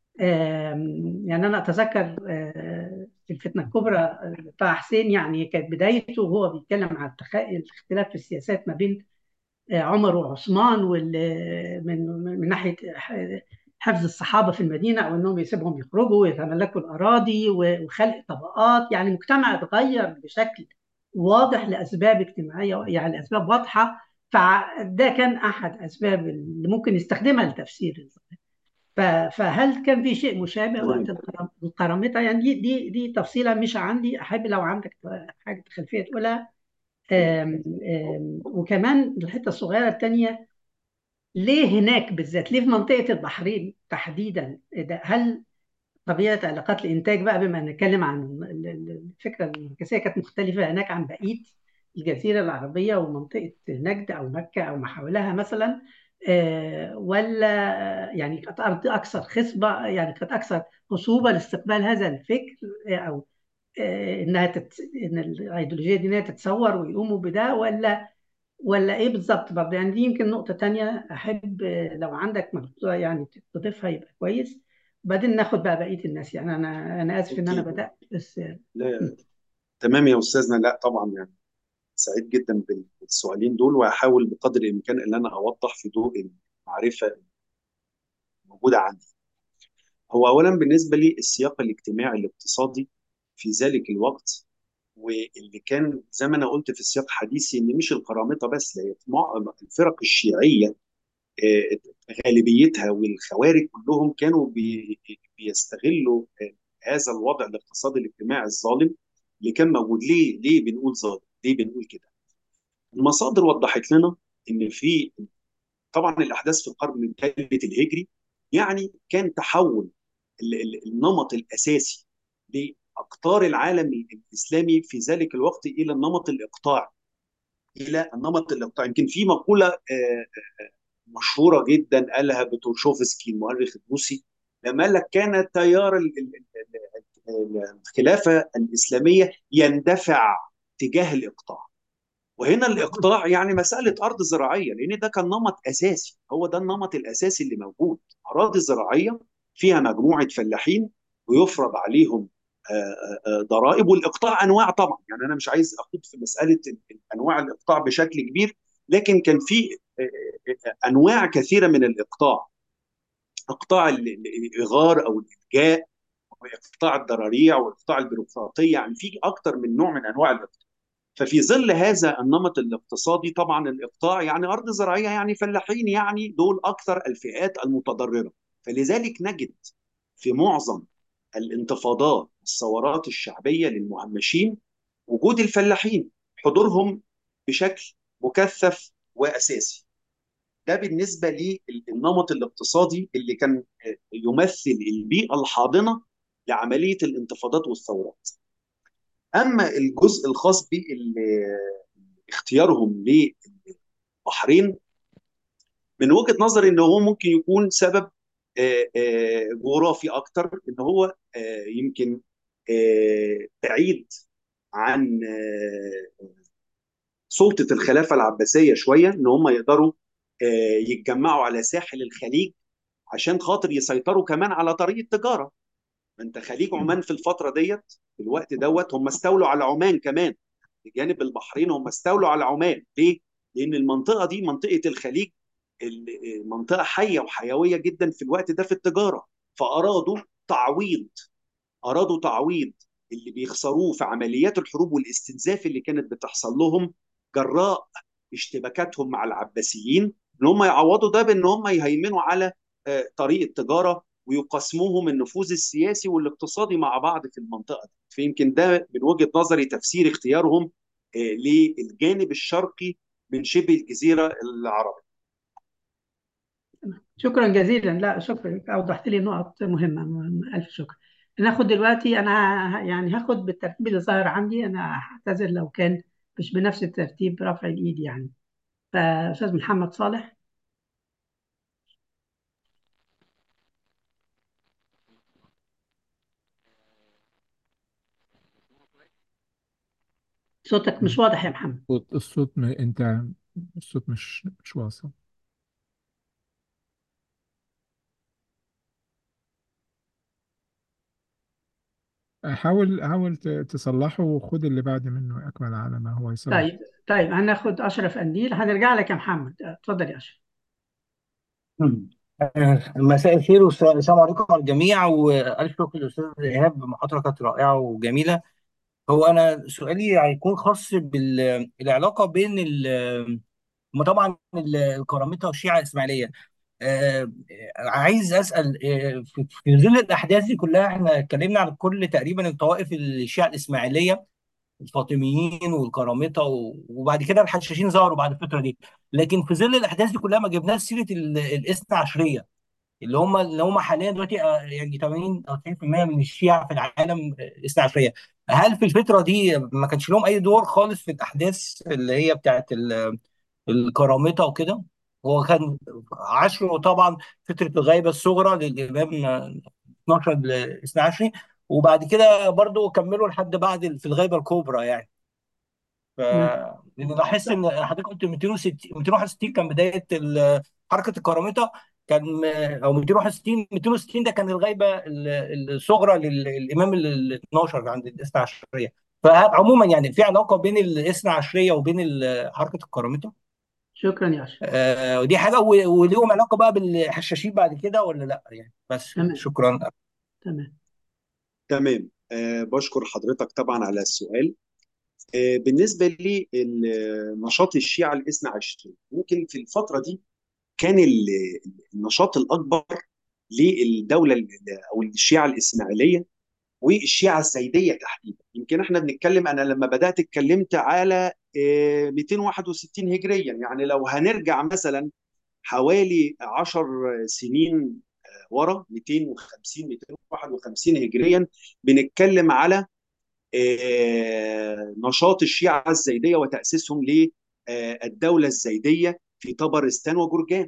آم، يعني أنا أتذكر آه، في الفتنة الكبرى آه، طه حسين، يعني كانت بدايته وهو بيتكلم عن التخ- الاختلاف في السياسات ما بين آه، عمر وعثمان، وال- من من ناحية ح- حفظ الصحابة في المدينة، أو أنهم يسيبهم يخرجوا ويتملكوا الأراضي و- وخلق طبقات. يعني مجتمع اتغير بشكل واضح لأسباب اجتماعية، يعني أسباب واضحة. فده كان أحد أسباب اللي ممكن يستخدمها لتفسير. ف- فهل كان في شيء مشابه وقت تمام. القرام- القرامطة؟ يعني دي دي دي تفصيلة مش عندي، أحب لو عندك حاجة خلفية تقولها. آم، آم، وكمان الحتة الصغيرة التانية، ليه هناك بالذات؟ ليه في منطقة البحرين تحديدا؟ ده هل طبيعة علاقات الإنتاج بقى، بما نتكلم عن ال- ال- الفكرة المركزية، كانت مختلفة هناك عن بقية الجزيرة العربية ومنطقة نجد أو مكة أو ما حولها مثلا؟ آه، ولا يعني كانت أرض أكثر خصبة، يعني كانت أكثر خصوبة لاستقبال هذا الفكر، آه، أو آه، إنها تت... إن الأيديولوجية الدينية تتصور ويقوموا بده، ولا ولا إيه بالظبط برضه؟ يعني دي يمكن نقطة تانية أحب آه، لو عندك ملحوظة يعني تضيفها يبقى كويس. وبعدين ناخد بقى بقية الناس. يعني أنا أنا آسف إن أنا اوكي. بدأت بس. لا تمام يا استاذنا، لا طبعا يعني سعيد جدا بالسؤالين دول، وهحاول بقدر الامكان ان انا اوضح في ضوء المعرفه موجوده عندي. هو اولا بالنسبه لي السياق الاجتماعي الاقتصادي في ذلك الوقت، واللي كان زي ما انا قلت في السياق حديثي ان مش القرامطه بس، لا، في مع- الفرق الشيعيه آه، غالبيتها والخوارج كلهم كانوا بي- بيستغلوا آه، هذا الوضع الاقتصادي الاجتماعي الظالم اللي كان موجود. ليه ليه بنقول ظالم؟ ليه بنقول كده؟ المصادر وضحت لنا ان في طبعا الاحداث في القرن الثالث الهجري، يعني كان تحول ال- ال- النمط الاساسي لاقطار العالم الاسلامي في ذلك الوقت الى النمط الاقطاعي، الى النمط الاقطاعي. يمكن في مقوله آه، مشهوره جدا قالها بتورشوفسكي المؤرخ الروسي، لما قال لك كان تيار ال- ال- ال- الخلافه الاسلاميه يندفع تجاه الاقطاع. وهنا الاقطاع يعني مساله ارض زراعيه، لان ده كان نمط اساسي، هو ده النمط الاساسي اللي موجود. اراضي زراعيه فيها مجموعه فلاحين ويفرض عليهم آه، آه، آه، ضرائب. والاقطاع انواع طبعا، يعني انا مش عايز اخوض في مساله انواع الاقطاع بشكل كبير، لكن كان في آه، آه، آه، انواع كثيره من الاقطاع: اقطاع ال- ال- الايغار او الالجاء، واقطاع الضراريع، واقطاع البيروقراطيه، يعني في اكثر من نوع من انواع الاقطاع. ففي ظل هذا النمط الاقتصادي طبعا الاقطاع يعني ارض زراعيه، يعني فلاحين، يعني دول اكثر الفئات المتضرره. فلذلك نجد في معظم الانتفاضات والثورات الشعبيه للمهمشين وجود الفلاحين، حضورهم بشكل مكثف واساسي. ده بالنسبه للنمط الاقتصادي اللي كان يمثل البيئه الحاضنه لعمليه الانتفاضات والثورات. اما الجزء الخاص باختيارهم للبحرين، من وجهة نظري ان هو ممكن يكون سبب آه، آه، جغرافي اكتر، ان هو آه، يمكن آه، بعيد عن آه، سلطة الخلافة العباسية شوية، ان هم يقدروا آه، يتجمعوا على ساحل الخليج عشان خاطر يسيطروا كمان على طريق التجارة. ما انت خليج عمان في الفترة ديت، في الوقت دوت هم استولوا على عمان كمان، بجانب البحرين هم استولوا على عمان. ليه؟ لأن المنطقة دي، منطقة الخليج، ال- منطقة حية وحيوية جدا في الوقت ده في التجارة. فأرادوا تعويض أرادوا تعويض اللي بيخسروه في عمليات الحروب والاستنزاف اللي كانت بتحصل لهم جراء اشتباكاتهم مع العباسيين، ان هم يعوضوا ده بان هم يهيمنوا على آه، طريق التجاره ويقسموهم النفوذ السياسي والاقتصادي مع بعض في المنطقه دي. فيمكن ده من وجهه نظري تفسير اختيارهم آه، للجانب الشرقي من شبه الجزيره العربيه. شكرا جزيلا. لا شكرا، اوضحت لي نقط مهمه. الف شكر. ناخد دلوقتي، انا ه- يعني هاخد بالترتيب اللي ظاهر عندي. انا هعتذر لو كان مش بنفس الترتيب رفع الايد يعني. فاستاذ محمد صالح، صوتك مش واضح يا محمد. الصوت الصوت م... انت الصوت مش مش واصل. حاول حاول ت- تصلحه وخد اللي بعد منه أكمل على ما هو يصلح. طيب طيب، هناخد اشرف قنديل. هنرجع لك يا محمد. اتفضل يا اشرف. مم. آه، مساء الخير والسلام عليكم على الجميع، والف شكر للاستاذ ايهاب. محاضره كانت رائعه وجميله. هو انا سؤالي هيكون خاص بالعلاقه بين ال- هما طبعا ال- الكرامطه والشيعه الاسماعيليه. آه، آه، عايز اسال، آه، في في ظل الاحداث دي كلها احنا اتكلمنا عن كل تقريبا الطوائف الشيعه الاسماعيليه، الفاطميين والكرامطه، و- وبعد كده الحشاشين ظهروا بعد الفتره دي. لكن في ظل الاحداث دي كلها ما جبناش سيره ال- الاثنى عشريه، اللي هم اللي هم حاليا دلوقتي آه، يعني ثمانين او تسعين في المية من الشيعة في العالم آه، اثنا عشرية. هل في الفترة دي ما كانش لهم أي دور خالص في الأحداث اللي هي بتاعت ال- الكرامطة وكده؟ هو كان عاشوا طبعا فترة الغيبة الصغرى للإمام آه، اتناشر ل اثنا عشر، وبعد كده برضو كملوا لحد بعد ال- في الغيبة الكبرى يعني. ف تمام. لأن لاحظت ان حضرتك قلت مئتين وستين مئتين وواحد وستين كان بدايه ال- حركه الكرامطه. كان او مئتين وواحد وستين مئتين وستين ده كان الغيبه ال- الصغرى للامام ال اتناشر عند الاثنى عشريه. فعموما يعني في علاقه بين الاثنى عشريه وبين ال- حركه الكرامطه. شكرا يا أشرف. آه، ودي حاجه و- وليهم علاقه بقى بالحشاشين بعد كده ولا لا يعني؟ بس تمام. شكرا. تمام. تمام. آه، بشكر حضرتك طبعا على السؤال. آه، بالنسبة لي النشاط الشيعة الاثنى عشر، ممكن في الفترة دي كان ال- النشاط الأكبر للدولة ال- أو الشيعة الإسماعيلية والشيعة الزيدية تحديدا. يمكن احنا بنتكلم، أنا لما بدأت اتكلمت على آه، مئتين وواحد وستين هجريا، يعني لو هنرجع مثلا حوالي عشر سنين ورا، مئتين وخمسين مئتين وواحد وخمسين هجريا، بنتكلم على آه، نشاط الشيعة الزيدية وتأسيسهم للدولة الزيدية في طبرستان وجرجان.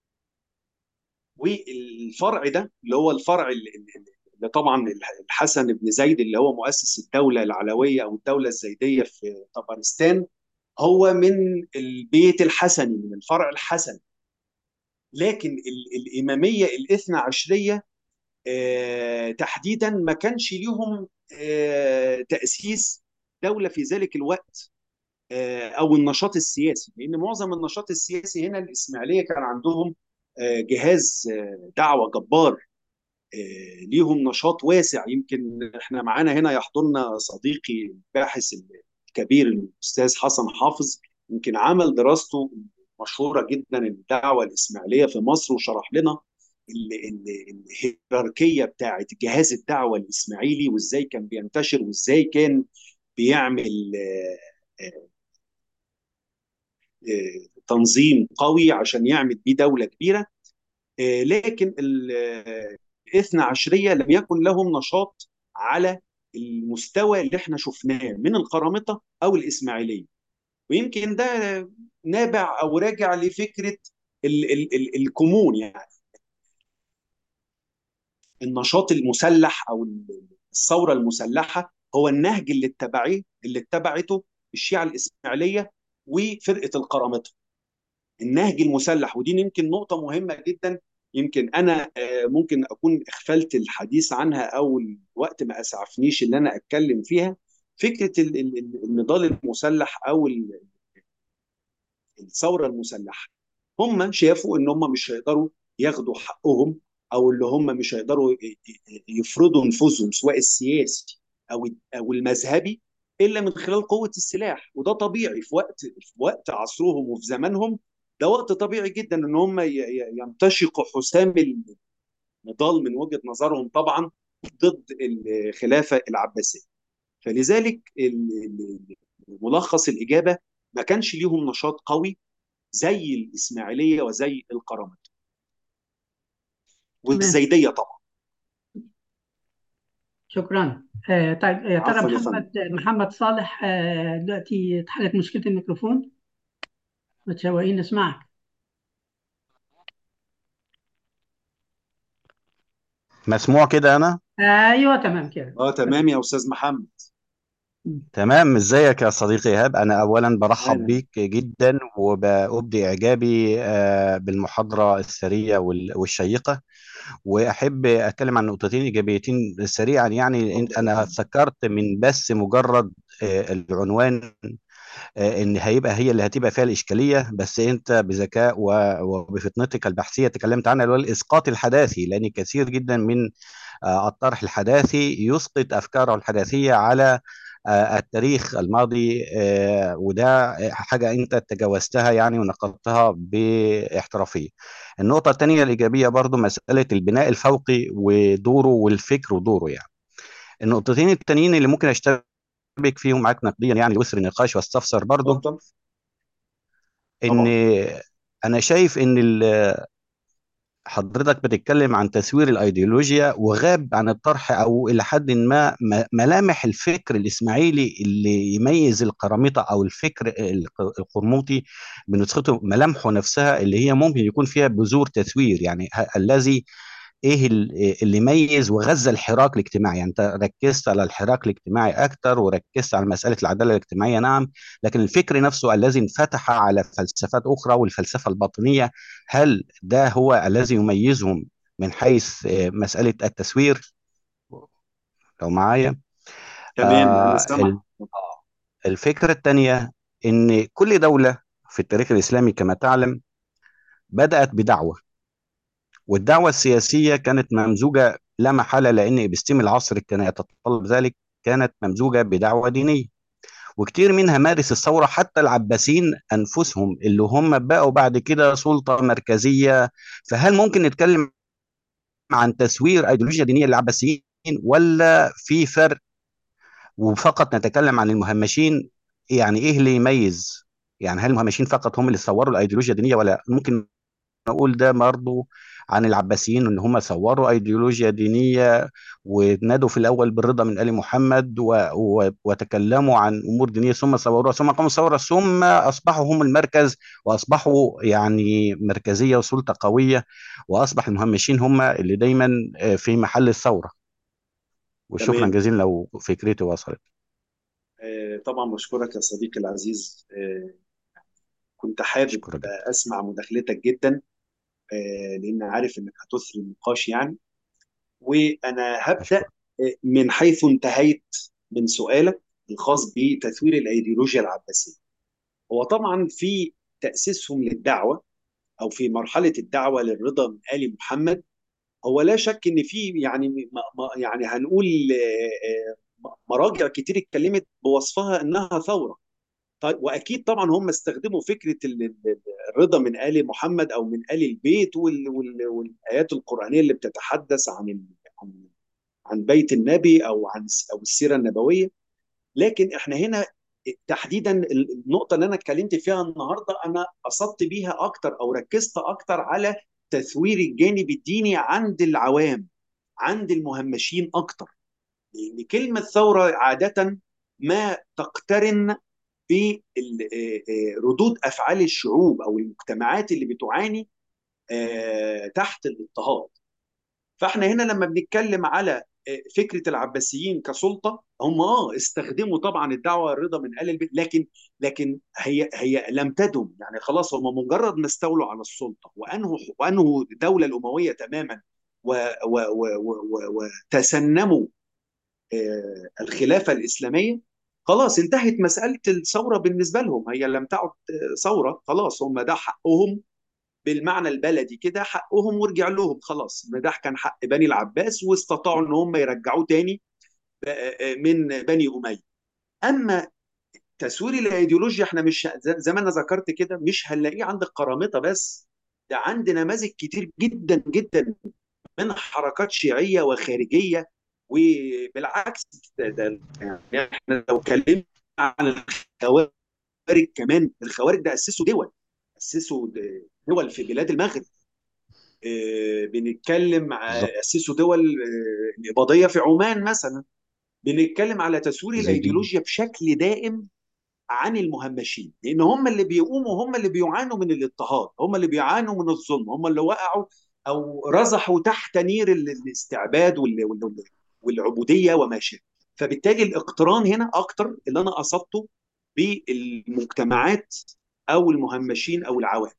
والفرع ده اللي هو الفرع اللي اللي طبعا الحسن بن زيد اللي هو مؤسس الدولة العلوية أو الدولة الزيدية في طبرستان، هو من البيت الحسني، من الفرع الحسني. لكن ال- الإمامية الاثنى عشرية آه، تحديدا ما كانش ليهم آه، تأسيس دولة في ذلك الوقت، آه، او النشاط السياسي، لان معظم النشاط السياسي هنا الاسماعيليه كان عندهم آه، جهاز آه، دعوه جبار، آه، ليهم نشاط واسع. يمكن احنا معانا هنا يحضرنا صديقي الباحث الكبير الاستاذ حسن حافظ، يمكن عمل دراسته مشهوره جدا الدعوه الاسماعيليه في مصر، وشرح لنا ال- ال- الهيراركيه بتاعت جهاز الدعوه الاسماعيلي وازاي كان بينتشر وازاي كان بيعمل آه، آه، آه، تنظيم قوي عشان يعمل بيه دولة كبيرة. آه، لكن الاثنى عشرية لم يكن لهم نشاط على المستوى اللي احنا شفناه من القرامطة أو الإسماعيلية. ويمكن ده نابع أو راجع لفكرة ال ال ال الكمون، يعني النشاط المسلح أو الثورة المسلحة هو النهج اللي اتبعيه اللي اتبعته الشيعة الإسماعيلية وفرقة القرامطة، النهج المسلح. ودي يمكن نقطة مهمة جدا، يمكن أنا آه، ممكن أكون اغفلت الحديث عنها أو الوقت ما أسعفنيش اللي أنا أتكلم فيها. فكرة ال- ال- ال- النضال المسلح أو ال- الثورة المسلحة، هم شافوا إن هم مش هيقدروا ياخدوا حقهم، أو اللي هم مش هيقدروا ي- ي- يفرضوا نفوذهم سواء السياسي أو أو المذهبي إلا من خلال قوة السلاح. وده طبيعي في وقت في وقت عصرهم وفي زمانهم، ده وقت طبيعي جدا ان هم ي- ي- يمتشقوا حسام النضال من وجهة نظرهم طبعا ضد الخلافة العباسية. فلذلك ال- ال- ملخص الإجابة، ما كانش ليهم نشاط قوي زي الإسماعيلية وزي القرامطة تمام. والزيدية طبعا. شكرا. آه طيب، يا ترى عفوا يا فندم. محمد محمد صالح، آه دلوقتي اتحلت مشكلة الميكروفون، متشوقين نسمعك. مسموع كده انا؟ ايوه تمام كده. اه تمام. تمام يا أستاذ محمد. م. تمام. ازيك يا صديقي ايهاب؟ انا اولا برحب أهلا. بيك جدا وبأبدي اعجابي آه، بالمحاضره الثريه وال- والشيقه. واحب اتكلم عن نقطتين ايجابيتين سريعا. يعني إن- اتفضل يا انا فندم. افتكرت من بس مجرد آه، العنوان آه، ان هيبقى هي اللي هتبقى فيها الاشكاليه، بس انت بذكاء و- وبفطنتك البحثيه تكلمت عنها، اللي هو الاسقاط الحداثي، لان كثير جدا من آه، الطرح الحداثي يسقط افكاره الحداثيه على آه، التاريخ الماضي. آه، وده حاجه انت تجاوزتها يعني ونقلتها باحترافيه. النقطه الثانيه الايجابيه برضو مساله البناء الفوقي ودوره والفكر ودوره يعني. النقطتين التانيين اللي ممكن اشتبك فيهم معاك نقديا يعني لوسر النقاش واستفسر برضو، اتفضل. ان طبعا. انا شايف ان ال- حضرتك بتتكلم عن تسوير الايديولوجيا وغاب عن الطرح او الى حد ما م- ملامح الفكر الاسماعيلي اللي يميز القرامطه او الفكر الق- القرموطي بنسخته، ملامحه نفسها اللي هي ممكن يكون فيها بذور تسوير يعني ه- الذي ايه ال- اللي يميز وغذى الحراك الاجتماعي. يعني انت ركزت على الحراك الاجتماعي اكتر وركزت على مساله العداله الاجتماعيه، نعم، لكن الفكر نفسه الذي انفتح على فلسفات اخرى والفلسفه الباطنيه، هل ده هو الذي يميزهم من حيث آه، مساله التسوير؟ لو معايا. تمام، أنا آه سامع. ال- الفكره الثانيه ان كل دوله في التاريخ الإسلامي كما تعلم بدأت بدعوة، والدعوة السياسية كانت ممزوجة لا محالة، لأن إبستيم العصر كان يتطلب ذلك، كانت ممزوجة بدعوة دينية. وكتير منها مارس الثورة، حتى العباسيين أنفسهم اللي هم بقوا بعد كده سلطة مركزية. فهل ممكن نتكلم عن تسوير أيديولوجيا دينية للعباسيين، ولا في فرق وفقط نتكلم عن المهمشين؟ يعني إيه اللي يميز؟ يعني هل المهمشين فقط هم اللي صوروا الأيديولوجيا الدينية، ولا ممكن نقول ده برضه عن العباسيين ان هم صوروا ايديولوجيا دينيه ونادوا في الاول بالرضا من ال محمد و... و... وتكلموا عن امور دينيه، ثم صوروها، ثم قاموا ثوره، ثم اصبحوا هم المركز، واصبحوا يعني مركزيه وسلطه قويه، واصبح المهمشين هم اللي دايما آه، في محل الثوره. وشكرا تمام. جزيلا لو فكرتي وصلت. آه، طبعا بشكرك يا صديقي العزيز. آه، كنت حابب اشكرك جدا. آه، اسمع مداخلتك جدا، آه، لان عارف انك هتثري النقاش يعني. وانا هبدا اشكرك. آه، من حيث انتهيت من سؤالك الخاص بتثوير الايديولوجيا العباسيه. هو طبعا في تاسيسهم للدعوه، او في مرحله الدعوه للرضا من ال محمد، هو لا شك ان في يعني م- م- يعني هنقول آه، آه، مراجع كتير اتكلمت بوصفها انها ثوره. طيب واكيد طبعا هم استخدموا فكره ال- ال- الرضا من ال محمد او من ال البيت وال- وال- والايات القرانيه اللي بتتحدث عن ال- عن عن بيت النبي او عن او السيره النبويه. لكن احنا هنا تحديدا النقطه اللي انا اتكلمت فيها النهارده انا قصدت بيها اكتر او ركزت اكتر على تثوير الجانب الديني عند العوام، عند المهمشين اكتر. لان كلمه ثوره عاده ما تقترن بردود افعال الشعوب او المجتمعات اللي بتعاني آه، تحت الاضطهاد. فاحنا هنا لما بنتكلم على آه، فكره العباسيين كسلطه، هم اه استخدموا طبعا الدعوه الرضا من ال البيت، لكن لكن هي هي لم تدم. يعني خلاص هم مجرد ما استولوا على السلطه وانهوا وانهوا الدوله الامويه تماما وتسنموا آه، الخلافه الاسلاميه، خلاص انتهت مساله الثوره بالنسبه لهم. هي لم تعد آه، ثوره، خلاص هم ده حقهم بالمعنى البلدي كده، حقهم ورجع لهم خلاص. ده كان حق بني العباس واستطاعوا ان هم يرجعوه تاني آه، آه، من بني اميه. اما تسوير الايديولوجيا احنا مش زي ما انا ذكرت كده مش هنلاقيه عند القرامطه بس، ده عند نماذج كتير جدا جدا من حركات شيعيه وخارجيه. وبالعكس ده ده يعني احنا لو اتكلمنا عن الخوارج كمان، الخوارج ده اسسوا دول، اسسوا دول في بلاد المغرب. آه، بنتكلم ع- بالظبط. اسسوا دول آه، الإباضية في عمان مثلا. بنتكلم على تسوير زي دي. الايديولوجيا بشكل دائم عن المهمشين، لان هم اللي بيقوموا، هم اللي بيعانوا من الاضطهاد، هم اللي بيعانوا من الظلم، هم اللي وقعوا او رزحوا تحت نير ال- الاستعباد وال- وال- والعبوديه وما شابه. فبالتالي الاقتران هنا اكتر اللي انا قصدته بالمجتمعات او المهمشين او العوام.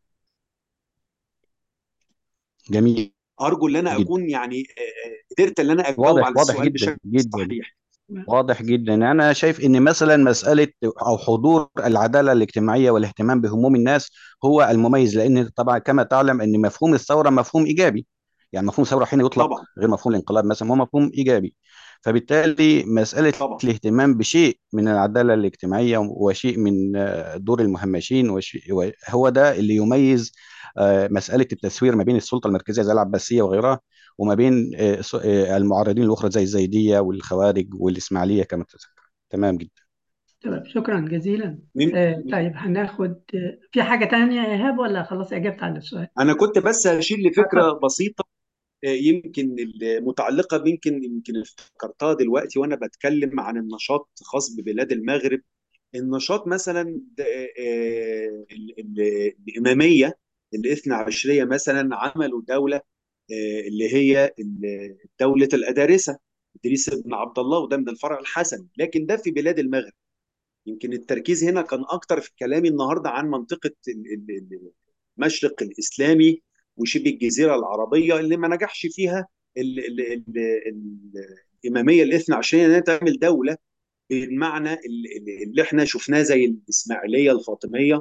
جميل ارجو ان انا جدا. اكون يعني آه، آه، قدرت ان انا اجاوب واضح على واضح السؤال جدا بشكل جدا. صحيح. واضح جدا. انا شايف ان مثلا مساله او حضور العداله الاجتماعيه والاهتمام بهموم الناس هو المميز، لان طبعا كما تعلم ان مفهوم الثوره مفهوم ايجابي. يعني مفهوم الثوره حين يطلق طبعا غير مفهوم الانقلاب مثلا، هو مفهوم ايجابي. فبالتالي مساله طبعا الاهتمام بشيء من العداله الاجتماعيه وشيء من آه، دور المهمشين وشيء، هو ده اللي يميز آه، مساله التسوير ما بين السلطه المركزيه زي العباسيه وغيرها، وما بين آه، س- آه، المعارضين الاخرى زي الزيديه والخوارج والاسماعيليه كما تذكر. تمام جدا. طيب شكرا جزيلا. مم. آه، طيب هناخد آه، في حاجة تانية يا إيهاب ولا خلاص أجبت على السؤال؟ انا كنت بس هشير اتفضل. لفكره بسيطه آه، يمكن متعلقه، يمكن يمكن افتكرتها دلوقتي وانا بتكلم عن النشاط خاص ببلاد المغرب. النشاط مثلا ده، آه، ال- ال- الاماميه الاثنى عشريه مثلا عملوا دوله آه، اللي هي ال- دوله الادارسه، ادريس بن عبد الله، وده من الفرع الحسن، لكن ده في بلاد المغرب. يمكن التركيز هنا كان اكتر في كلامي النهارده عن منطقه ال- ال- ال- المشرق الاسلامي وشبه الجزيره العربيه اللي ما نجحش فيها ال ال ال ال الاماميه الاثنى عشريه انها تعمل دوله بالمعنى ال- ال- اللي احنا شفناه زي الاسماعيليه الفاطميه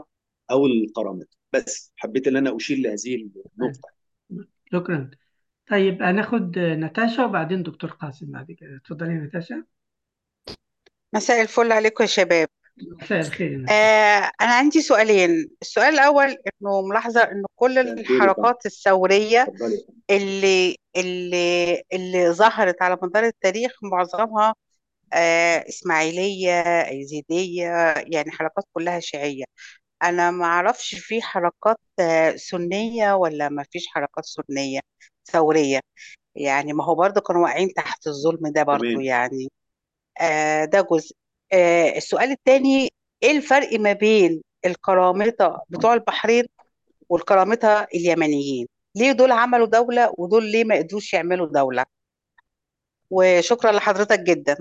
او القرامطه. بس حبيت ان انا اشير لهذه النقطه. شكرا. طيب هناخد ناتاشا وبعدين دكتور قاسم بعد كده. اتفضلي يا ناتاشا. مساء الفل عليكم يا شباب. مساء الخير يا ناتاشا. آه أنا عندي سؤالين. السؤال الأول إنه ملاحظة إنه كل مساء الخير يا فندم، الحركات الثورية اتفضلي. اللي اللي اللي ظهرت على مدار التاريخ معظمها آه إسماعيلية، يزيدية، يعني حركات كلها شيعية. أنا ما أعرفش في حركات آه سنية ولا ما فيش حركات سنية ثورية. يعني ما هو برضه كانوا واقعين تحت الظلم ده برضه تمام. يعني. آه ده جزء. آه السؤال الثاني، ايه الفرق ما بين القرامطة بتوع البحرين والقرامطة اليمنيين؟ ليه دول عملوا دولة ودول ليه ما قدروش يعملوا دولة؟ وشكرا لحضرتك جدا.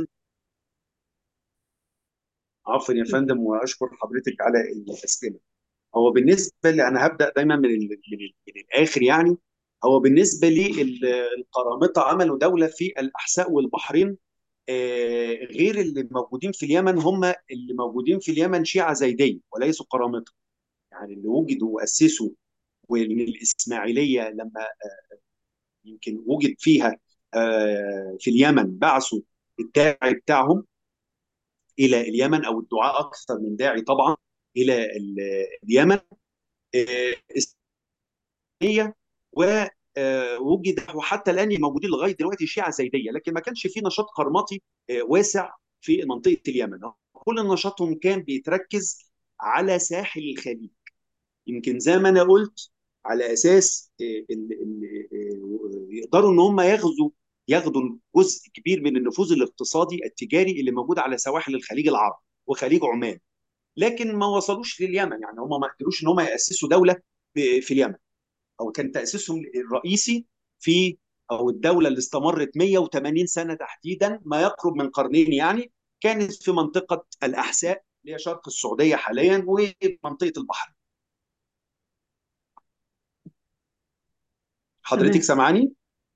عفوا يا فندم، واشكر حضرتك على الاسئله. هو بالنسبه لي انا هبدا دايما من ال- من, ال- من الاخر يعني. هو بالنسبه لي ال- القرامطه عملوا دوله في الاحساء والبحرين، آه، غير اللي موجودين في اليمن. هم اللي موجودين في اليمن شيعة زيدية وليسوا قرامطة. يعني اللي وجدوا واسسوا، ومن الاسماعيليه لما يمكن وجد فيها آه، في اليمن، بعثوا الداعي بتاعهم الى اليمن، او الدعاء اكثر من داعي طبعا الى ال- اليمن، آه، اسلاميه. ووجد وحتى الان موجودين لغايه دلوقتي شيعه زيديه، لكن ما كانش في نشاط قرمطي آه، واسع في منطقه اليمن. كل نشاطهم كان بيتركز على ساحل الخليج. يمكن زي ما انا قلت، على اساس آه، ال- ال- آه، يقدروا ان هم ياخذوا ياخدوا جزء كبير من النفوذ الاقتصادي التجاري اللي موجود على سواحل الخليج العربي وخليج عمان. لكن ما وصلوش لليمن، يعني هم ما قدروش ان هم ياسسوا دوله في في اليمن. او كان تاسيسهم الرئيسي في او الدوله اللي استمرت مئة وثمانين سنه تحديدا، ما يقرب من قرنين يعني، كانت في منطقه الاحساء اللي هي شرق السعوديه حاليا ومنطقه البحر. حضرتك تمام. سامعاني؟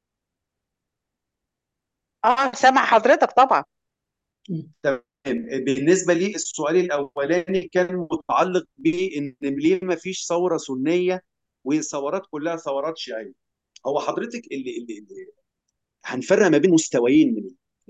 اه سامع حضرتك طبعا. مم. تمام. بالنسبه لي السؤال الاولاني كان متعلق بان ليه ما فيش ثوره سنيه والثورات كلها ثورات شيعيه. هو حضرتك اللي, اللي, اللي هنفرق ما بين مستويين من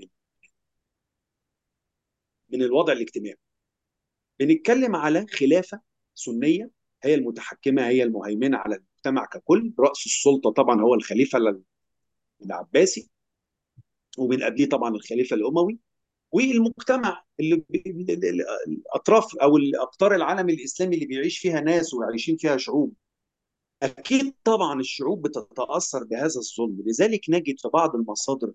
من الوضع الاجتماعي. بنتكلم على خلافه سنيه هي المتحكمه، هي المهيمنه على المجتمع ككل. راس السلطه طبعا هو الخليفه العباسي، ومن قبليه طبعا الخليفه الاموي. والمجتمع اللي الاطراف او الاقطار العالم الاسلامي اللي بيعيش فيها ناس وعايشين فيها شعوب، اكيد طبعا الشعوب بتتاثر بهذا الظلم. لذلك نجد في بعض المصادر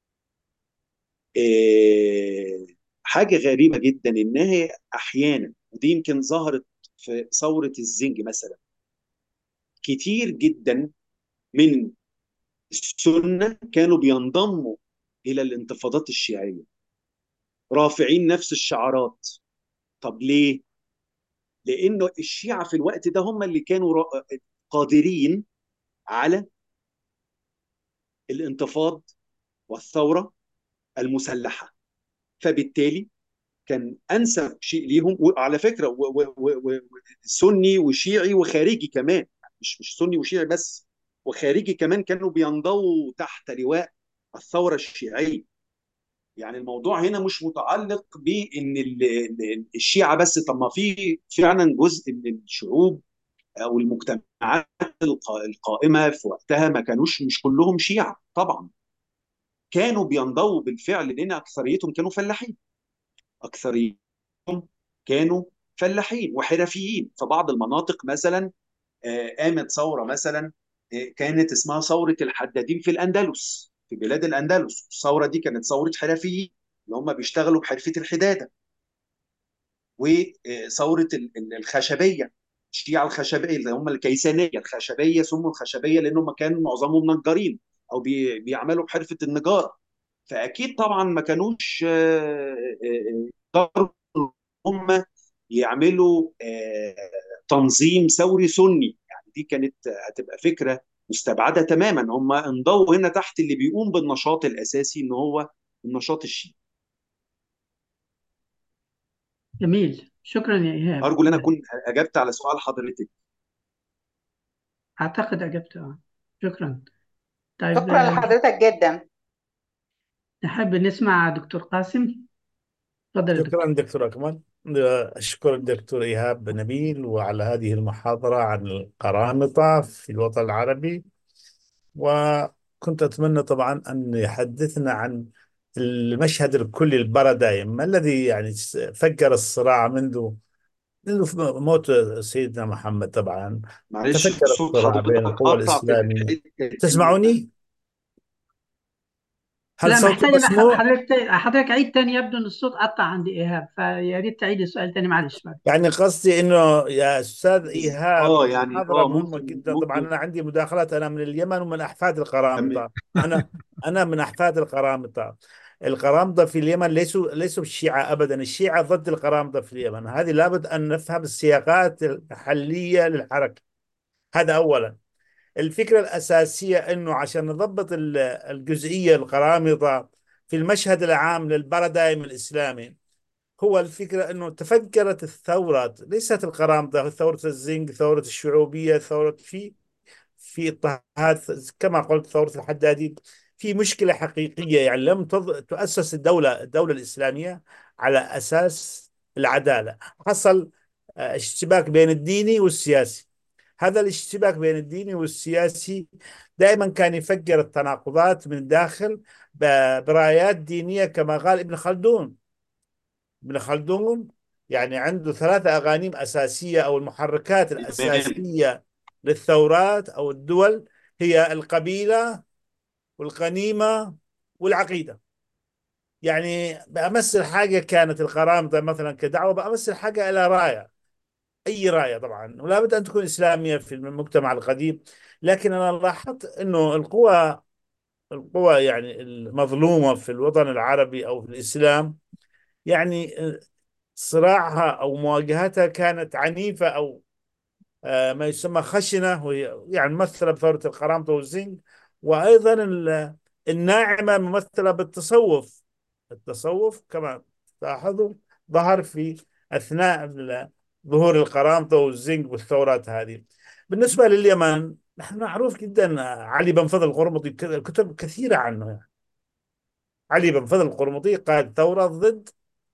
آه، حاجه غريبه جدا، انها احيانا، ودي يمكن ظهرت في ثوره الزنج مثلا، كتير جدا من السنه كانوا بينضموا الى الانتفاضات الشيعيه رافعين نفس الشعارات. طب ليه؟ لانه الشيعه في الوقت ده هم اللي كانوا را- قادرين على الانتفاض والثوره المسلحه. فبالتالي كان انسب شيء ليهم. وعلى فكره و- و- و- و- سني وشيعي وخارجي كمان، مش مش سني وشيعي بس، وخارجي كمان كانوا بينضووا تحت لواء الثوره الشيعيه. يعني الموضوع هنا مش متعلق بان ال- ال- الشيعه بس. طب ما في فعلا جزء من الشعوب او المجتمعات الق- القائمه في وقتها ما كانوش، مش كلهم شيعه طبعا، كانوا بينضووا بالفعل، لان اكثريتهم كانوا فلاحين. اكثريتهم كانوا فلاحين وحرفيين. في بعض المناطق مثلا آه، قامت ثوره مثلا، آه، كانت اسمها ثوره الحدادين في الاندلس، في بلاد الاندلس. الثوره دي كانت ثوره حرفيين اللي هم بيشتغلوا بحرفه الحداده. وثوره ال- ال- الخشبيه، الشيعه الخشبيه اللي هم الكيسانيه الخشبيه، سموا الخشبيه لانهم كانوا معظمهم نجارين او بي- بيعملوا بحرفه النجاره. فاكيد طبعا ما كانوش آه، آه، يقدروا هم يعملوا آه، تنظيم ثوري سني. يعني دي كانت هتبقى فكره مستبعده تماما. هم انضووا هنا تحت اللي بيقوم بالنشاط الاساسي ان هو النشاط الشيعي. جميل. شكرا يا إيهاب. ارجو ان انا اكون اجبت على سؤال حضرتك. أعتقد أجبت آه. شكرا. طيب شكرا آه، لحضرتك جدا. نحب نسمع دكتور قاسم. تفضل يا دكتور. شكرا دكتور أكمل. أشكر الدكتور إيهاب نبيل وعلى هذه المحاضرة عن القرامطة في الوطن العربي. وكنت أتمنى طبعا أن يحدثنا عن المشهد الكلي البارادايم، ما الذي يعني فجر الصراع منذ منذ موت سيدنا محمد. طبعا معلش تفجر صوت الصراع حضرتك بين القوى قطع في الإسلامية. الحته دي. تسمعوني؟ هل لا، صوتي محتاج إن ح- مسموع؟ حضرتك حضرتك عيد تاني. يبدو إن الصوت قطع عند إيهاب، فيا ريت تعيد السؤال تاني، معلش بعد. يعني قصدي انه يا استاذ ايهاب اه يعني المحاضره اه مهمه ممكن جدا. طبعا ممكن انا عندي مداخلات، انا من اليمن ومن احفاد تمام. القرامطه. انا انا من احفاد القرامطه. القرامطه في اليمن ليسوا ليسوا الشيعه ابدا، الشيعه ضد القرامطه في اليمن. هذه لابد ان نفهم السياقات الحليه للحركه. هذا اولا. الفكره الاساسيه انه عشان نضبط ال- الجزئيه القرامطه في المشهد العام للبارادايم الاسلامي، هو الفكرة أنه تفجرت الثورات، ليست القرامطة، ثورة الزنق، ثورة الشعوبية، ثورة في في اضطهاد، كما قلت ثورة الحدادين. في مشكلة حقيقية، يعني لم تض... تؤسس الدولة الدولة الإسلامية على أساس العدالة. حصل آه، اشتباك بين الديني والسياسي. هذا الاشتباك بين الديني والسياسي دائما كان يفجر التناقضات من داخل ب- برايات دينية، كما قال ابن خلدون. ابن خلدون يعني عنده ثلاثة أغانيم أساسية، أو المحركات تمام الأساسية للثورات أو الدول، هي القبيلة والغنيمة والعقيدة. يعني بأمس الحاجة كانت القرامطة مثلا كدعوة، بأمس الحاجة إلى راية، أي راية طبعا، ولا بد أن تكون إسلامية في المجتمع القديم. لكن أنا لاحظت أنه القوى القوى يعني المظلومة في الوطن العربي أو في الإسلام، يعني صراعها أو مواجهتها كانت عنيفة، أو آه، ما يسمى خشنة، وهي يعني ممثلة بثورة القرامطة والزنق. وأيضا ال- الناعمة ممثلة بالتصوف. التصوف كما تلاحظوا ظهر في أثناء ال- ظهور القرامطة والزنق والثورات هذه. بالنسبة لليمن، نحن معروف جدا علي بن فضل القرمطي، ك- كتب كثيرة عنه. يعني علي بن فضل القرمطي قاد ثورة ضد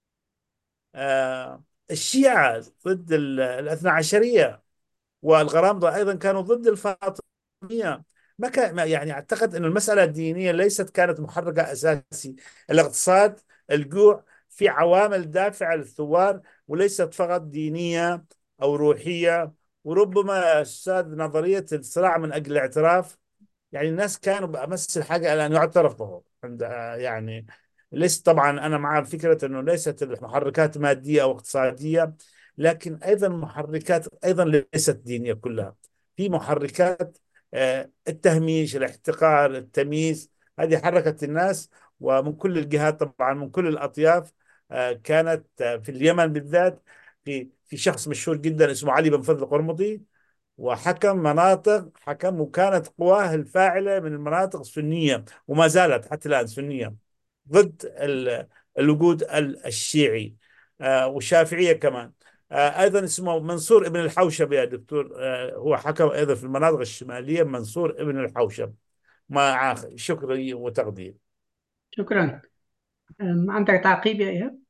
آه، الشيعة، ضد ال- الاثنا عشرية. والغرامضة أيضا كانوا ضد الفاطمية. ما كان ما- يعني أعتقد أن المسألة الدينية ليست كانت محركة أساسي. الاقتصاد، الجوع، في عوامل دافعة للثوار، وليست فقط دينية أو روحية. وربما يا أستاذ نظرية الصراع من أجل الاعتراف، يعني الناس كانوا بأمس الحاجة إلى أن يعترف بهم عند يعني. ليس طبعا أنا مع فكرة أنه ليست المحركات مادية أو اقتصادية، لكن أيضا محركات أيضا ليست دينية كلها. في محركات آه، التهميش، الاحتقار، التمييز، هذه حركت الناس. ومن كل الجهات طبعا، من كل الأطياف. آه، كانت آه، في اليمن بالذات، في في شخص مشهور جدا اسمه علي بن فضل القرمطي، وحكم مناطق، حكم وكانت قواه الفاعلة من المناطق السنية، وما زالت حتى الآن سنية، ضد ال- الوجود ال- الشيعي آه، والشافعية كمان. آه، أيضا اسمه منصور ابن الحوشب يا دكتور. آه، هو حكم أيضا في المناطق الشمالية، منصور ابن الحوشب. مع شكري وتقدير. شكرا. أم، عندك تعقيب يا إيهاب؟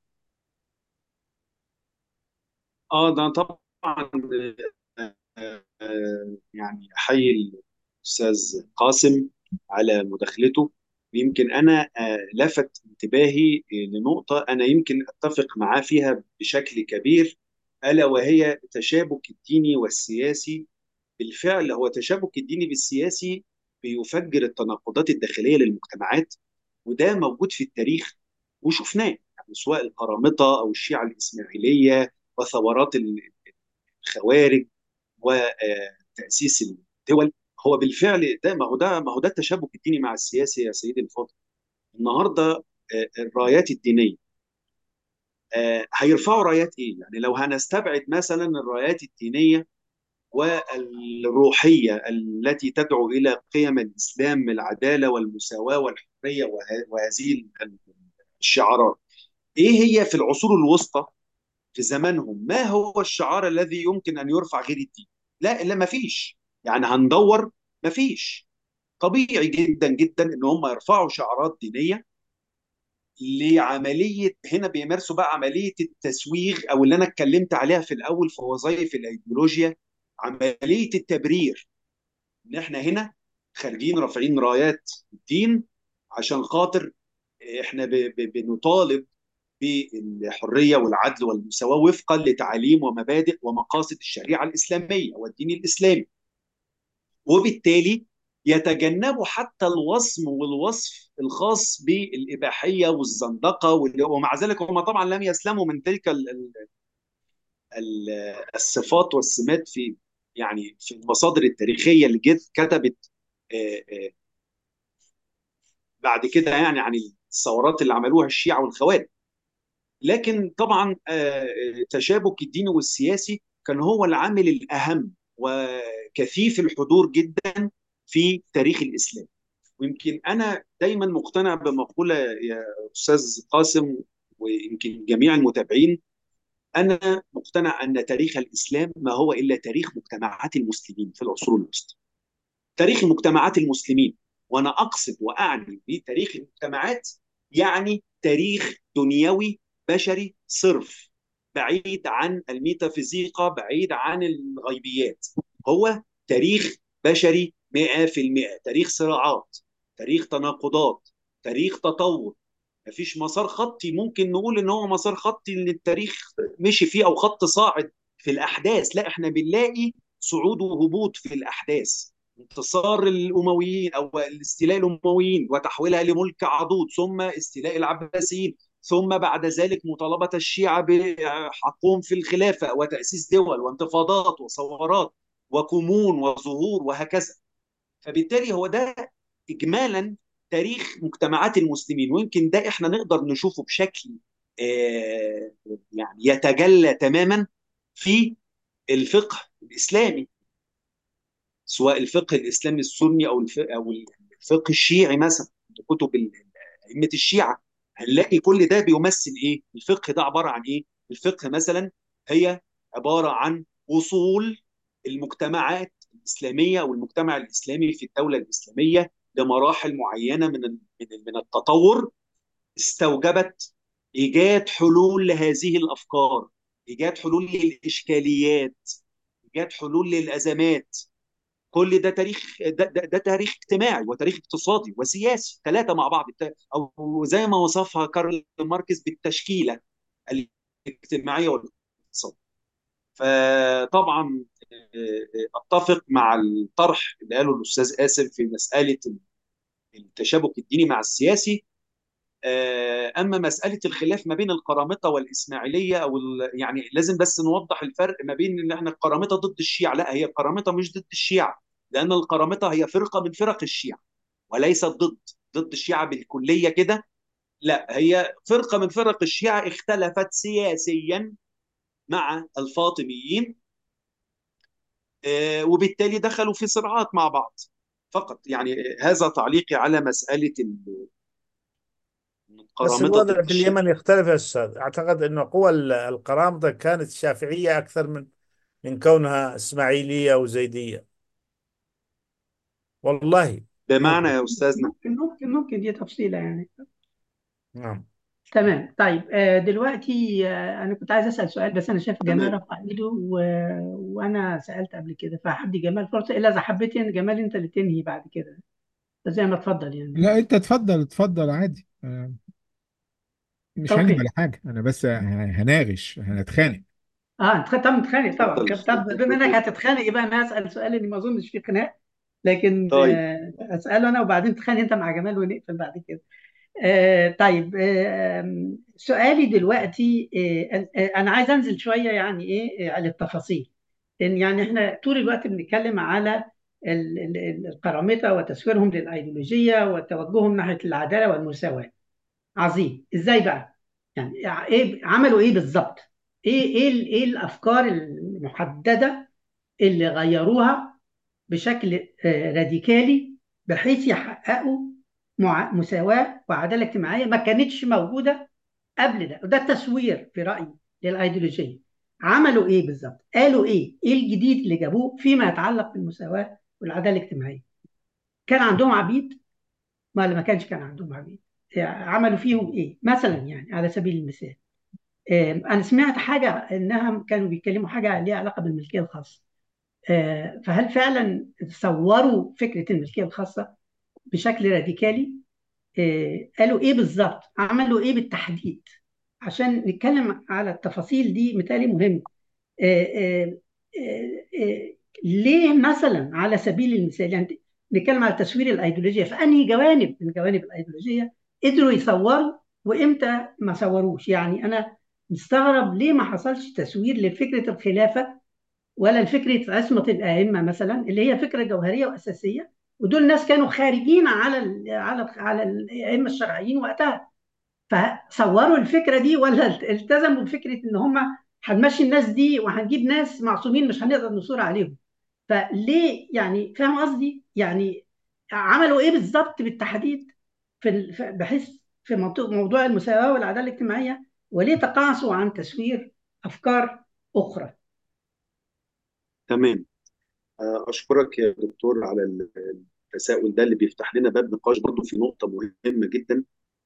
اه ده طبعا آه، آه، يعني احيي الاستاذ قاسم على مداخلته. يمكن انا آه، لفت انتباهي لنقطه انا يمكن اتفق معاه فيها بشكل كبير، الا وهي التشابك الديني والسياسي. بالفعل هو تشابك الديني بالسياسي بيفجر التناقضات الداخليه للمجتمعات، وده موجود في التاريخ وشفناه، يعني سواء القرامطه او الشيعه الاسماعيليه وثورات الخوارج وتأسيس الدول. هو بالفعل ده، ما هو ده ما هو ده التشابك الديني مع السياسي يا سيدي الفاضل. النهارده آه، الرايات الدينيه آه، هيرفعوا رايات ايه؟ يعني لو هنستبعد مثلا الرايات الدينيه والروحيه التي تدعو الى قيم الاسلام، العداله والمساواه والحريه وه- وهذه الشعارات، ايه هي في العصور الوسطى؟ في في زمانهم ما هو الشعار الذي يمكن ان يرفع غير الدين؟ لا، الا ما فيش. يعني هندور، ما فيش. طبيعي جدا جدا ان هم يرفعوا شعارات دينيه لعمليه، هنا بيمارسوا بقى عمليه التسويغ، او اللي انا اتكلمت عليها في الاول في وظائف الايديولوجيا، عمليه التبرير. ان احنا هنا خارجين رافعين رايات الدين عشان خاطر احنا ب- ب- بنطالب بالحريه والعدل والمساواه وفقا لتعاليم ومبادئ ومقاصد الشريعه الاسلاميه والدين الاسلامي. وبالتالي يتجنبوا حتى الوصم والوصف الخاص بالاباحيه والزندقه وال- ومع ذلك هم طبعا لم يسلموا من تلك ال- ال- ال- الصفات والسمات في، يعني في المصادر التاريخيه اللي جت كتبت آه، آه، بعد كده يعني عن الثورات اللي عملوها الشيعة والخوارج. لكن طبعا آه، تشابك الديني والسياسي كان هو العامل الأهم وكثيف الحضور جدا في تاريخ الإسلام. ويمكن أنا دايما مقتنع بمقولة يا أستاذ قاسم، ويمكن جميع المتابعين، أنا مقتنع أن تاريخ الإسلام ما هو إلا تاريخ مجتمعات المسلمين في العصور الوسطى. تاريخ مجتمعات المسلمين، وانا اقصد واعني بتاريخ المجتمعات يعني تاريخ دنيوي بشري صرف، بعيد عن الميتافيزيقا، بعيد عن الغيبيات. هو تاريخ بشري مئة في المئة، تاريخ صراعات، تاريخ تناقضات، تاريخ تطور. مفيش مسار خطي ممكن نقول ان هو مسار خطي اللي التاريخ مشي فيه، او خط صاعد في الاحداث. لا، احنا بنلاقي صعود وهبوط في الاحداث. انتصار الامويين او الاستيلاء الامويين وتحويلها لملك عضوض، ثم استيلاء العباسيين، ثم بعد ذلك مطالبه الشيعه بحقهم في الخلافه وتاسيس دول وانتفاضات وثورات وكمون وظهور وهكذا. فبالتالي هو ده اجمالا تاريخ مجتمعات المسلمين. ويمكن ده احنا نقدر نشوفه بشكل آه، يعني يتجلى تماما في الفقه الاسلامي، سواء الفقه الاسلامي السني او الفقه او الفقه الشيعي مثلا، كتب ال- ائمه الشيعه. هنلاقي كل ده بيمثل ايه؟ الفقه ده عباره عن ايه؟ الفقه مثلا هي عباره عن وصول المجتمعات الاسلاميه او المجتمع الاسلامي في الدوله الاسلاميه لمراحل معينه من ال- من ال- من التطور، استوجبت ايجاد حلول لهذه الافكار، ايجاد حلول للاشكاليات، ايجاد حلول للازمات. كل ده تاريخ، ده, ده, ده تاريخ اجتماعي وتاريخ اقتصادي وسياسي، ثلاثه مع بعض، او زي ما وصفها كارل ماركس بالتشكيله الاجتماعيه والاقتصاديه. فطبعا آه، اتفق مع الطرح اللي قاله الاستاذ آسف في مساله التشابك الديني مع السياسي. آه، اما مساله الخلاف ما بين القرامطه والاسماعيليه او ال- يعني لازم بس نوضح الفرق ما بين ان احنا القرامطه ضد الشيعه. لا، هي القرامطه مش ضد الشيعه، لان القرامطه هي فرقه من فرق الشيعه وليست ضد ضد الشيعه بالكليه كده. لا، هي فرقه من فرق الشيعه اختلفت سياسيا مع الفاطميين، آه، وبالتالي دخلوا في صراعات مع بعض فقط. يعني هذا تعليقي على مساله بس القرامطه الوضع ضد في الشيعه. اليمن يختلف يا أستاذ. أعتقد أنه قوى ال- القرامطة كانت شافعية أكثر من من كونها إسماعيلية أو زيدية. والله بمعنى ممكن. يا استاذنا، ممكن ممكن ممكن دي تفصيلة يعني. نعم. تمام. طيب آه، دلوقتي آه، أنا كنت عايز أسأل سؤال، بس أنا شايف جمال تمام. رفع إيده و... وأنا سألت قبل كده، فهدي جمال فرصة، إلا إذا حبيت إن جمال أنت اللي تنهي بعد كده، زي ما تفضل يعني. لا، انت اتفضل اتفضل عادي. آه، مش هنهي أوكي. ولا حاجه، انا بس ه- هناقش هنتخانق. اه انت طب متخانق طبعا. اتفضل. طب بما انك هتتخانق يبقى انا هسال سؤال اللي ما اظنش فيه خناق، لكن طيب. آه، اساله انا وبعدين تتخانق انت مع جمال ونقفل بعد كده. آه، طيب آه، آم، سؤالي دلوقتي آه، آه، انا عايز انزل شويه يعني ايه آه، على التفاصيل. لان يعني احنا طول الوقت بنتكلم على ال- ال- ال- القرامطه وتسويرهم للايديولوجيه وتوجههم ناحيه العداله والمساواه. عظيم. ازاي بقى؟ يعني ايه عملوا ايه بالظبط؟ ايه ايه ال- ايه الافكار المحدده اللي غيروها بشكل آه، راديكالي بحيث يحققوا مع- مساواة وعدالة اجتماعية ما كانتش موجودة قبل ده؟ وده التسوير في رأيي. للايديولوجيه. عملوا ايه بالظبط؟ قالوا ايه؟ ايه الجديد اللي جابوه فيما يتعلق بالمساواه والعداله الاجتماعيه؟ كان عندهم عبيد ولا ما كانش كان عندهم عبيد؟ يعني عملوا فيهم ايه مثلا؟ يعني على سبيل المثال، آه، انا سمعت حاجه انها كانوا بيتكلموا حاجه ليها علاقه بالملكيه الخاصه. آه، فهل فعلا صوروا فكره الملكيه الخاصه بشكل راديكالي؟ آه، قالوا ايه بالظبط؟ عملوا ايه بالتحديد؟ عشان نتكلم على التفاصيل دي مثالي مهم. آه، آه، آه، آه، ليه مثلا على سبيل المثال، يعني نتكلم على تصوير الايديولوجيه في انهي جوانب من جوانب الايديولوجيه قدروا يصوروا وامتى ما صوروش؟ يعني انا مستغرب ليه ما حصلش تصوير لفكره الخلافه ولا لفكره عصمه الائمه مثلا، اللي هي فكره جوهريه واساسيه، ودول ناس كانوا خارجين على ال على ال على الائمه الشرعيين وقتها. فصوروا الفكره دي ولا التزموا بفكره ان هم هنمشي الناس دي وهنجيب ناس معصومين مش هنقدر نصور عليهم؟ فليه؟ يعني فاهم قصدي؟ يعني عملوا ايه بالظبط بالتحديد في ال- في- بحيث في منطقة موضوع المساواة والعدالة الاجتماعية، وليه تقاعسوا عن تسوير أفكار أخرى؟ تمام. آه، اشكرك يا دكتور على التساؤل ده اللي بيفتح لنا باب نقاش برضو في نقطه مهمه جدا.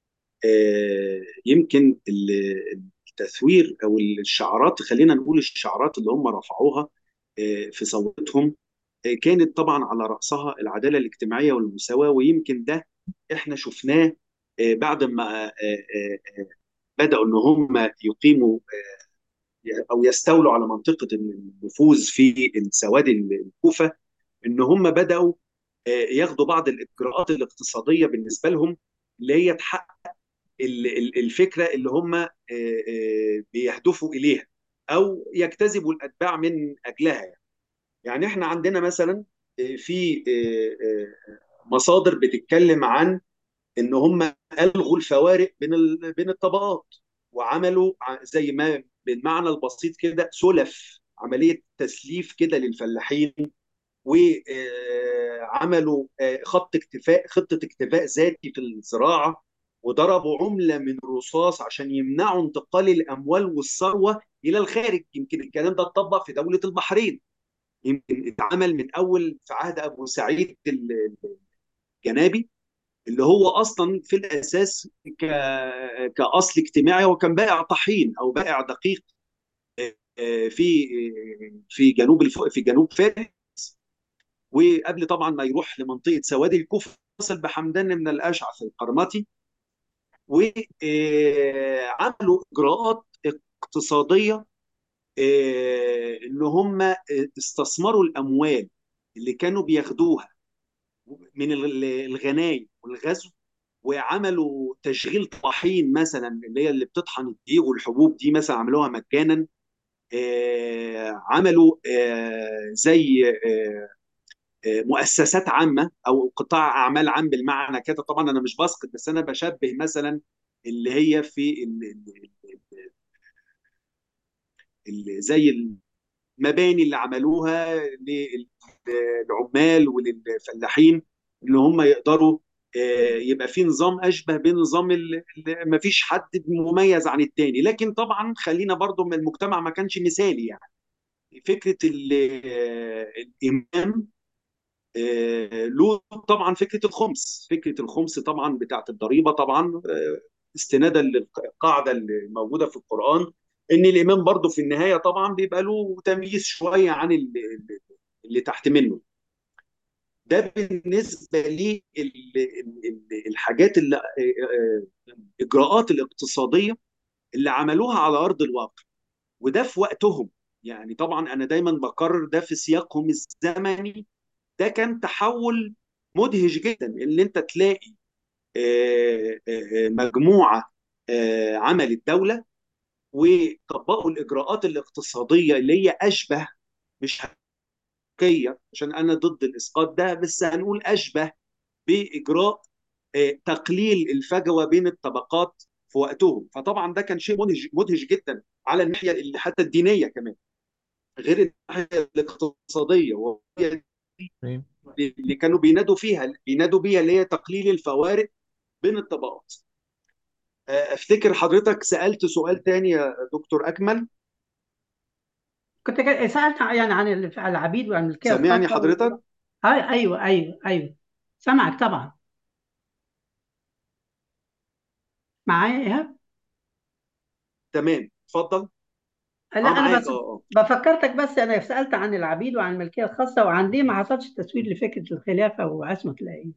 آه، يمكن ال- التثوير او الشعارات، خلينا نقول الشعارات اللي هم رفعوها آه، في صوتهم، آه، كانت طبعا على رأسها العدالة الاجتماعية والمساواة. ويمكن ده احنا شفناه آه، بعد ما آه، آه، آه، بدأوا ان هم يقيموا آه، او يستولوا على منطقة النفوذ في السواد الكوفة، ان هم بدأوا آه، ياخدوا بعض الإجراءات الاقتصادية بالنسبة لهم، اللي هي تحقق ال- ال- الفكره اللي هم آه، آه، بيهدفوا اليها او يجتذبوا الاتباع من اجلها. يعني يعني احنا عندنا مثلا آه، في آه، آه، مصادر بتتكلم عن ان هم الغوا الفوارق بين ال- بين الطبقات، وعملوا ع- زي ما بالمعنى البسيط كده سلف، عمليه تسليف كده للفلاحين، وعملوا خط اكتفاء خطة اكتفاء ذاتي في الزراعة، وضربوا عملة من الرصاص عشان يمنعوا انتقال الأموال والثروة إلى الخارج. يمكن الكلام ده اتطبق في دولة البحرين، يمكن اتعمل من أول في عهد أبو سعيد الجنابي، اللي هو أصلا في الأساس ك... كأصل اجتماعي، وكان بائع طحين أو بائع دقيق في في جنوب الف... في جنوب فارس. وقبل طبعا ما يروح لمنطقه سواد الكوفه اتصل بحمدان من الاشعث القرمطي، وعملوا اجراءات اقتصاديه، آه، ان هم استثمروا الاموال اللي كانوا بياخدوها من الغنايم والغزو، وعملوا تشغيل طحين مثلا، اللي هي اللي بتطحن الدقيق والحبوب دي مثلا، عملوها مجانا. آه، عملوا آه، زي آه، مؤسسات عامه او قطاع اعمال عام بالمعنى كده. طبعا انا مش بسقط، بس انا بشبه مثلا اللي هي في ال ال ال زي المباني اللي عملوها للعمال وللفلاحين، ان هم يقدروا آه، يبقى في نظام اشبه بنظام ما فيش حد مميز عن التاني. لكن طبعا خلينا برضو من المجتمع ما كانش مثالي. يعني فكره ال- آه، الامام آه، له طبعا فكره الخمس، فكره الخمس طبعا بتاعت الضريبه طبعا، آه، استنادا للقاعده اللي موجوده في القران، ان الامام برضه في النهايه طبعا بيبقى له تمييز شويه عن اللي, اللي تحت منه. ده بالنسبه للحاجات اللي الاجراءات الاقتصاديه اللي عملوها على ارض الواقع، وده في وقتهم. يعني طبعا انا دايما بكرر ده في سياقهم الزمني. ده كان تحول مدهش جدا، ان انت تلاقي آه، آه، مجموعه آه، عملت دوله وطبقوا الاجراءات الاقتصاديه اللي هي اشبه، مش حقيقيه عشان انا ضد الاسقاط ده، بس هنقول اشبه باجراء آه، تقليل الفجوه بين الطبقات في وقتهم. فطبعا ده كان شيء مدهش مدهش جدا على الناحيه اللي حتى الدينيه كمان، غير الناحيه الاقتصاديه، وهي تمام. اللي كانوا بينادوا فيها بينادوا بيها اللي هي تقليل الفوارق بين الطبقات. آه، افتكر حضرتك سألت سؤال تاني يا دكتور أكمل. كنت جا- سالت يعني عن ال- عن العبيد وعن الملكيه سامعني الخاصه و... حضرتك؟ أي- ايوه ايوه ايوه، سامعك طبعا. معايا يا ايهاب؟ تمام، اتفضل. لا اه انا معاك، بس اه اه. بفكرتك، بس انا سالت عن العبيد وعن الملكيه الخاصه، وعن ليه ما حصلش تسوير لفكره الخلافه وعصمه الائمه.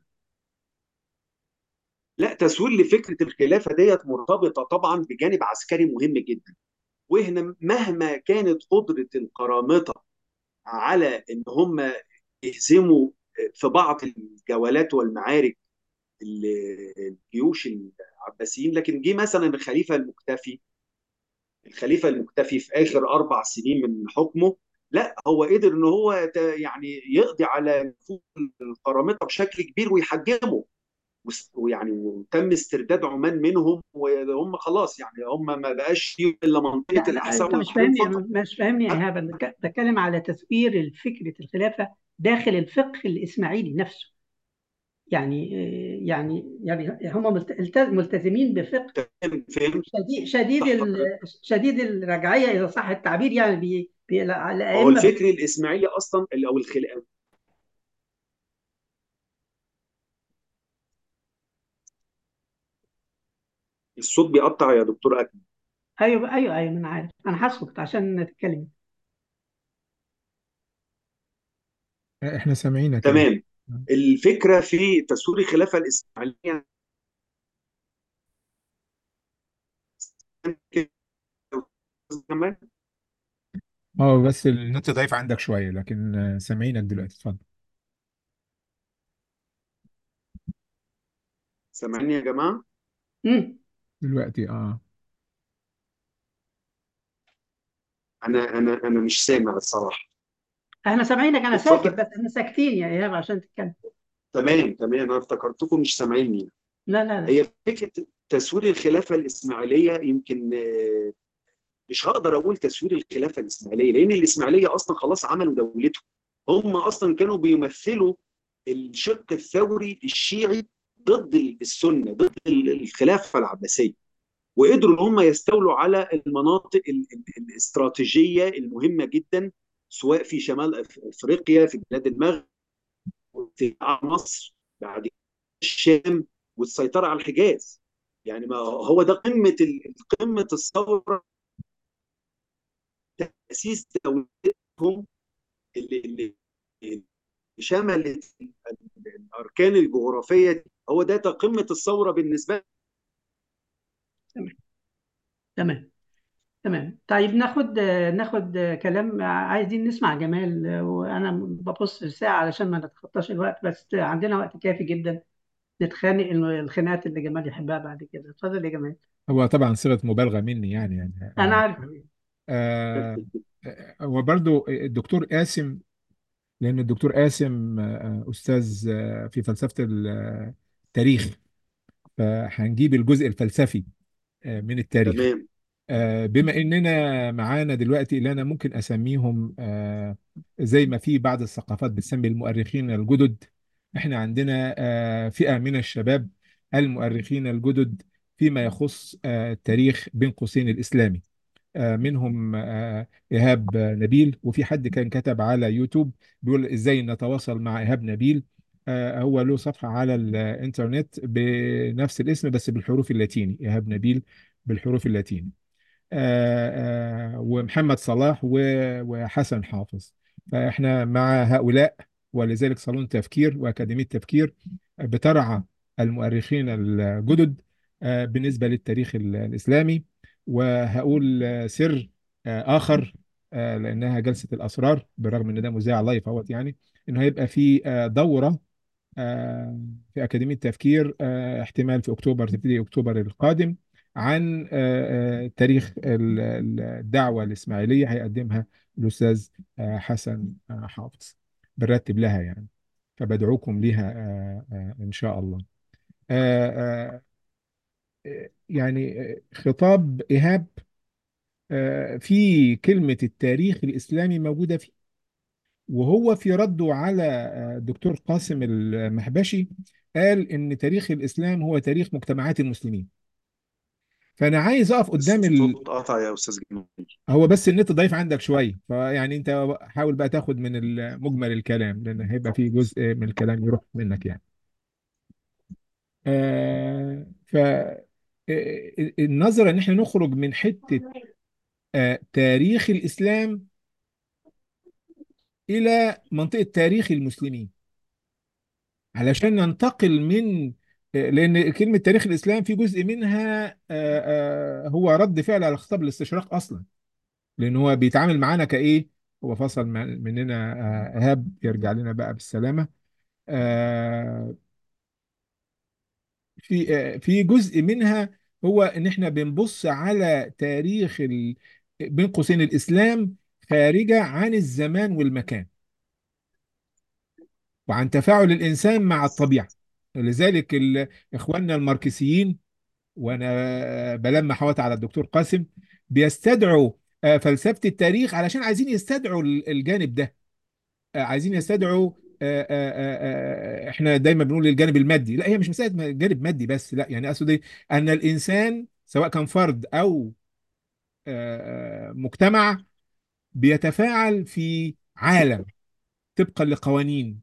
لا، تسوير لفكرة الخلافة ديت مرتبطة طبعا بجانب عسكري مهم جدا. وهنا مهما كانت قدرة القرامطة على ان هم يهزموا في بعض الجولات والمعارك ال- الجيوش العباسيين، لكن جه مثلا الخليفة المكتفي الخليفة المكتفي في آخر أربع سنين من حكمه، لا هو قدر ان هو ت- يعني يقضي على نفوذ القرامطة بشكل كبير ويحجمه. وس- ويعني وتم استرداد عمان منهم، وهم خلاص يعني هم ما بقاش فيهم الا منطقه لا لا، الاحساء انت مش والبحرين فاهمني، فقط. مش فاهمني يا ايهاب. انا بك- بتكلم على تسوير فكره الخلافه داخل الفقه الاسماعيلي نفسه. يعني يعني يعني هم ملت- الت- ملتزمين بفقه فهمت. شديد شديد صح ال- حضرتك. شديد الرجعيه، اذا صح التعبير. يعني بي بي ما هو الائمه بت- الفكر الاسماعيلي اصلا اللي- او الخلاف. الصوت بيقطع يا دكتور اكمل. ايوه ايوه ايوه، انا عارف، انا هسكت عشان تتكلم. احنا سامعينك يعني. تمام. الفكره في تسوير الخلافه الاسماعيليه كمان. اه بس النت ضعيف عندك شوية، لكن آه، سامعينك دلوقتي، اتفضل. سامعني يا جماعه؟ امم دلوقتي اه. انا انا انا مش سامع الصراحه. احنا سامعينك، انا ساكت، اتفضل. بس احنا ساكتين يا ايهاب عشان تتكلم. تمام تمام، انا افتكرتكم مش سامعيني. لا لا لا. هي فكره تسوير الخلافه الاسماعيليه يمكن آه، مش هقدر اقول تسوير الخلافه الاسماعيليه، لان الاسماعيليه اصلا خلاص عملوا دولتهم. هم اصلا كانوا بيمثلوا الشق الثوري الشيعي ضد السنه، ضد الخلافه العباسيه. وقدروا ان هم يستولوا على المناطق ال- ال- الاستراتيجيه المهمه جدا، سواء في شمال أف- افريقيا، في بلاد المغرب، في مصر، بعد كده الشام، والسيطره على الحجاز. يعني ما هو ده قمه ال- قمه الثوره، تاسيس دولتهم اللي اللي اللي شملت الاركان الجغرافيه دي. هو ده قمه الثوره بالنسبه لي. تمام تمام تمام. طيب ناخد ناخد كلام. عايزين نسمع جمال، وانا ببص الساعه علشان ما نتخطاش الوقت، بس عندنا وقت كافي جدا نتخانق الخناقات اللي جمال يحبها بعد كده. اتفضل يا جمال. هو طبعا صيغة مبالغة مني يعني يعني انا آه عارف. آه آه، هو برضو الدكتور قاسم، لأن الدكتور قاسم آه، أستاذ آه، في فلسفة التاريخ، فهنجيب الجزء الفلسفي آه، من التاريخ. تمام. آه، بما اننا معانا دلوقتي اللي انا ممكن اسميهم آه، زي ما في بعض الثقافات بتسمي المؤرخين الجدد، احنا عندنا آه، فئة من الشباب المؤرخين الجدد فيما يخص آه، التاريخ بين قوسين الإسلامي. آه، منهم آه، إيهاب نبيل، وفي حد كان كتب على يوتيوب بيقول إزاي نتواصل مع إيهاب نبيل. آه، هو له صفحة على الإنترنت بنفس الاسم بس بالحروف اللاتيني، إيهاب نبيل بالحروف اللاتيني. آه، آه، ومحمد صلاح و- وحسن حافظ. فإحنا مع هؤلاء، ولذلك صالون تفكير وأكاديمية تفكير بترعى المؤرخين الجدد آه، بالنسبة للتاريخ ال- الإسلامي. وهقول آه، سر آه، آخر، آه، لأنها جلسة الأسرار بالرغم إن ده مذيع لايف اهوت، يعني إنه هيبقى في آه، دورة آه، في أكاديمية تفكير آه، احتمال في أكتوبر، تبتدي أكتوبر القادم، عن آه، آه، تاريخ ال- ال- الدعوة الإسماعيلية، هيقدمها الأستاذ آه، حسن آه، حافظ. بنرتب لها يعني، فبدعوكم ليها آه، آه، إن شاء الله. آه، آه، يعني آه، خطاب إيهاب آه، في كلمة التاريخ الإسلامي موجودة فيه، وهو في رده على آه، الدكتور قاسم المحبشي قال إن تاريخ الإسلام هو تاريخ مجتمعات المسلمين. فانا عايز اقف قدام ال... الصوت قطع يا استاذ جمال. هو بس النت ضعيف عندك شويه، فيعني انت حاول بقى تاخد من ال- مجمل الكلام، لان هيبقى فيه جزء من الكلام يروح منك يعني. آه ف آه، النظرة ان احنا نخرج من حتة آه تاريخ الاسلام الى منطقة تاريخ المسلمين، علشان ننتقل من آه، لان كلمة تاريخ الاسلام في جزء منها آه آه هو رد فعل على خطاب الاستشراق اصلا، لان هو بيتعامل معانا كايه. هو فصل مع- مننا آه ايهاب، يرجع لنا بقى بالسلامة. آه في آه، في جزء منها هو ان احنا بنبص على تاريخ ال... بين قوسين الاسلام خارجه عن الزمان والمكان، وعن تفاعل الانسان مع الطبيعه. لذلك ال... اخواننا الماركسيين، وانا بلمح حوات على الدكتور قاسم، بيستدعوا آه، فلسفه التاريخ علشان عايزين يستدعوا ال- الجانب ده. آه، عايزين يستدعوا آه، آه، آه، آه، احنا دايما بنقول الجانب المادي. لا، هي مش مسألة جانب مادي بس، لا، يعني اقصد ايه، ان الانسان سواء كان فرد او آه، آه، مجتمع بيتفاعل في عالم طبقا لقوانين.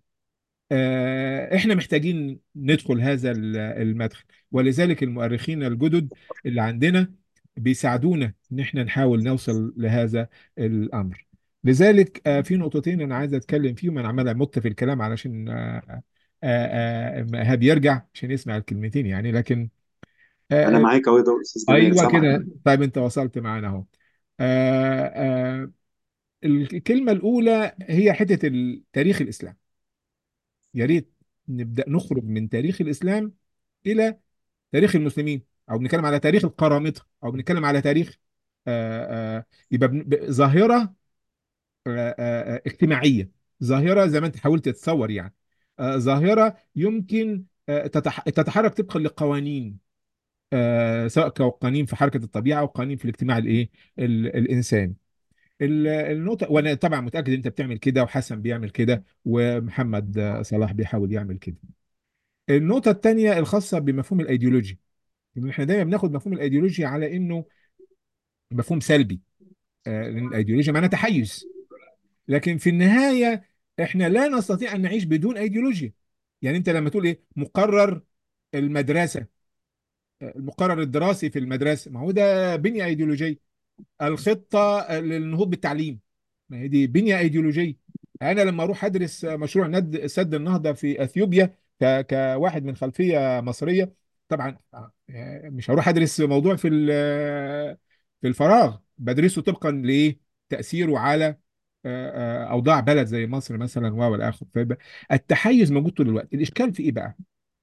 آه، احنا محتاجين ندخل هذا ال- المدخل، ولذلك المؤرخين الجدد اللي عندنا بيساعدونا ان احنا نحاول نوصل لهذا الامر. لذلك آه، في نقطتين انا عايز اتكلم فيهم. انا عمال امط في الكلام علشان آه، آه، آه، ايهاب يرجع عشان يسمع الكلمتين يعني، لكن انا آه، معاك اهو يا استاذ جمال، ايوه سامعك. كده. طيب انت وصلت معانا اهو. آه، آه، الكلمه الاولى هي حته تاريخ الاسلام. يا ريت نبدا نخرج من تاريخ الاسلام الى تاريخ المسلمين، او بنتكلم على تاريخ القرامطه، او بنتكلم على تاريخ آه، آه، يبقى بن- ب- ظاهره آه، آه، اجتماعيه، ظاهره زي ما انت حاولت تتصور يعني. آه، ظاهره يمكن آه، تتح- تتحرك طبقا لقوانين، آه، سواء قوانين في حركه الطبيعه او قوانين في الاجتماع الايه ال- الانساني. ال- النقطه، وانا طبعا متاكد انت بتعمل كده، وحسن بيعمل كده، ومحمد آه، صلاح بيحاول يعمل كده. النقطه الثانيه الخاصه بمفهوم الايديولوجي، إن احنا دايما بناخد مفهوم الايديولوجيا على انه مفهوم سلبي. آه، لان الايديولوجيا معناها تحيز، لكن في النهايه احنا لا نستطيع ان نعيش بدون ايديولوجيا. يعني انت لما تقول ايه مقرر المدرسه، آه، المقرر الدراسي في المدرسه، ما هو ده بنيه ايديولوجيه. الخطه للنهوض بالتعليم، ما هي دي بنيه ايديولوجيه. انا لما اروح ادرس مشروع ند سد النهضه في اثيوبيا ك... كواحد من خلفيه مصريه، طبعا آه، مش هروح ادرس موضوع في ال- في الفراغ، بدرسه طبقا لايه، تاثيره على آه، آه، اوضاع بلد زي مصر مثلا و والاخر. فيبقى التحيز موجود طول الوقت. الاشكال في ايه بقى؟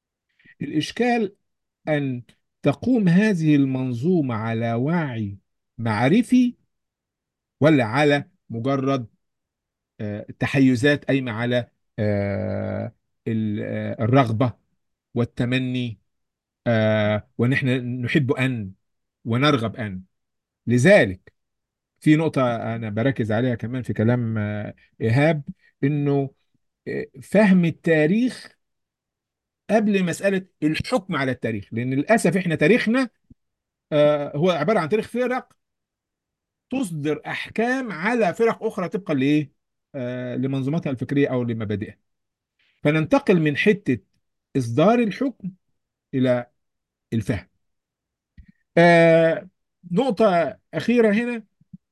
الاشكال ان تقوم هذه المنظومه على وعي معرفي، ولا على مجرد آه، تحيزات قايمة على آه، ال- آه، الرغبة والتمني، آه، وان احنا نحب ان ونرغب ان. لذلك في نقطة انا بركز عليها كمان في كلام آه، ايهاب، انه آه، فهم التاريخ قبل مسألة الحكم على التاريخ، لان للاسف احنا تاريخنا آه، هو عبارة عن تاريخ فرق تصدر احكام على فرق اخرى طبقا لايه، آه، لمنظوماتها الفكرية او لمبادئها. فننتقل من حتة إصدار الحكم إلى الفهم. آه نقطة أخيرة هنا،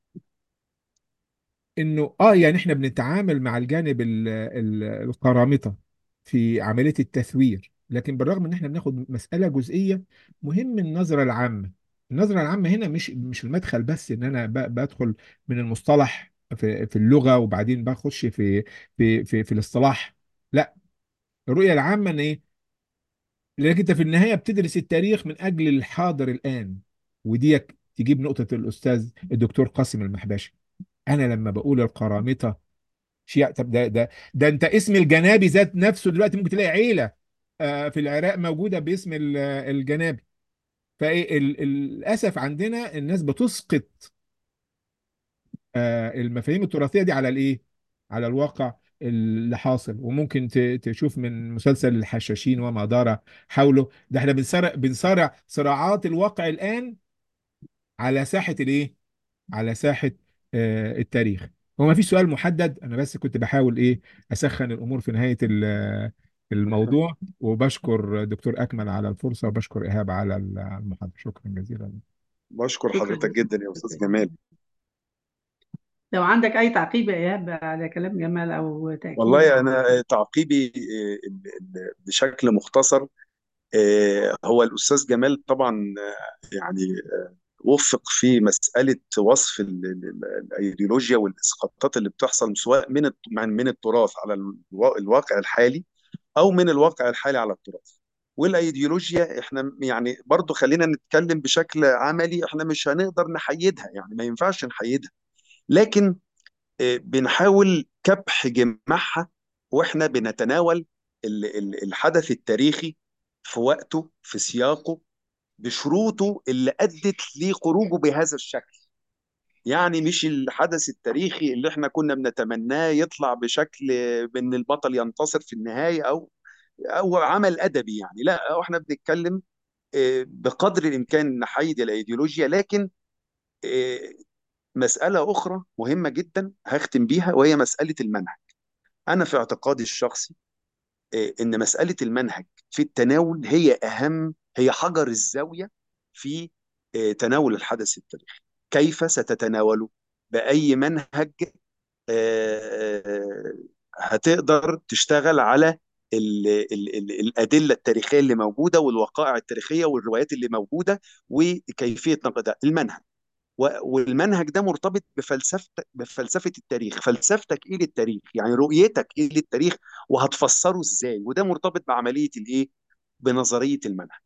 إنه آه يعني إحنا بنتعامل مع الجانب ال- ال- القرامطة في عملية التثوير، لكن بالرغم إن إحنا بناخد مسألة جزئية، مهم النظرة العامة. النظرة العامة هنا مش مش المدخل بس، إن أنا ب- بدخل من المصطلح في في اللغة وبعدين بخش في في في في الاصطلاح. لا، الرؤية العامة إن إيه، لانك انت في النهايه بتدرس التاريخ من اجل الحاضر الان. ودي تجيب نقطه الاستاذ الدكتور قاسم المحبشي. انا لما بقول القرامطه شيعة، طب ده ده ده انت اسم الجنابي ذات نفسه دلوقتي ممكن تلاقي عيله آه، في العراق موجوده باسم ال- الجنابي. فايه ال- للاسف عندنا الناس بتسقط آه، المفاهيم التراثيه دي على الايه، على الواقع اللي حاصل. وممكن ت- تشوف من مسلسل الحشاشين وما دار حوله، ده احنا بنصارع بنصارع صراعات الواقع الان على ساحة الايه، على ساحة آه، التاريخ. هو ما فيش سؤال محدد، انا بس كنت بحاول ايه اسخن الامور في نهاية ال- الموضوع. وبشكر دكتور اكمل على الفرصة، وبشكر ايهاب على المحاضرة. شكرا جزيلا. بشكر شكرا حضرتك جدا يا استاذ جمال. لو عندك أي تعقيب يا إيهاب على كلام جمال أو تأكيد والله أو انا تعقيبي آه، ال- ال- بشكل مختصر، آه، هو الاستاذ جمال طبعا آه، يعني وفق في مساله وصف ال- ال- الايديولوجيا والاسقاطات اللي بتحصل، سواء من الت- من من التراث على الوا- الواقع الحالي، او من الواقع الحالي على التراث. والايديولوجيا احنا يعني برضو خلينا نتكلم بشكل عملي، احنا مش هنقدر نحيدها، يعني ما ينفعش نحيدها، لكن آه، بنحاول كبح جماحها واحنا بنتناول ال- ال- الحدث التاريخي في وقته، في سياقه، بشروطه اللي ادت لخروجه بهذا الشكل. يعني مش الحدث التاريخي اللي احنا كنا بنتمناه يطلع بشكل بان البطل ينتصر في النهاية، او او عمل ادبي يعني. لا، احنا بنتكلم آه، بقدر الامكان نحيد الايديولوجيا، لكن آه، مسألة أخرى مهمة جدا هختم بيها، وهي مسألة المنهج. أنا في اعتقادي الشخصي آه، إن مسألة المنهج في التناول هي أهم، هي حجر الزاوية في آه، تناول الحدث التاريخي. كيف ستتناوله؟ بأي منهج آه، آه، هتقدر تشتغل على ال ال ال الأدلة التاريخية اللي موجودة، والوقائع التاريخية والروايات اللي موجودة، وكيفية نقدها المنهج. و- والمنهج ده مرتبط بفلسفة بفلسفة التاريخ. فلسفتك ايه للتاريخ؟ يعني رؤيتك ايه للتاريخ، وهتفسره ازاي؟ وده مرتبط بعملية الايه، بنظرية المنهج.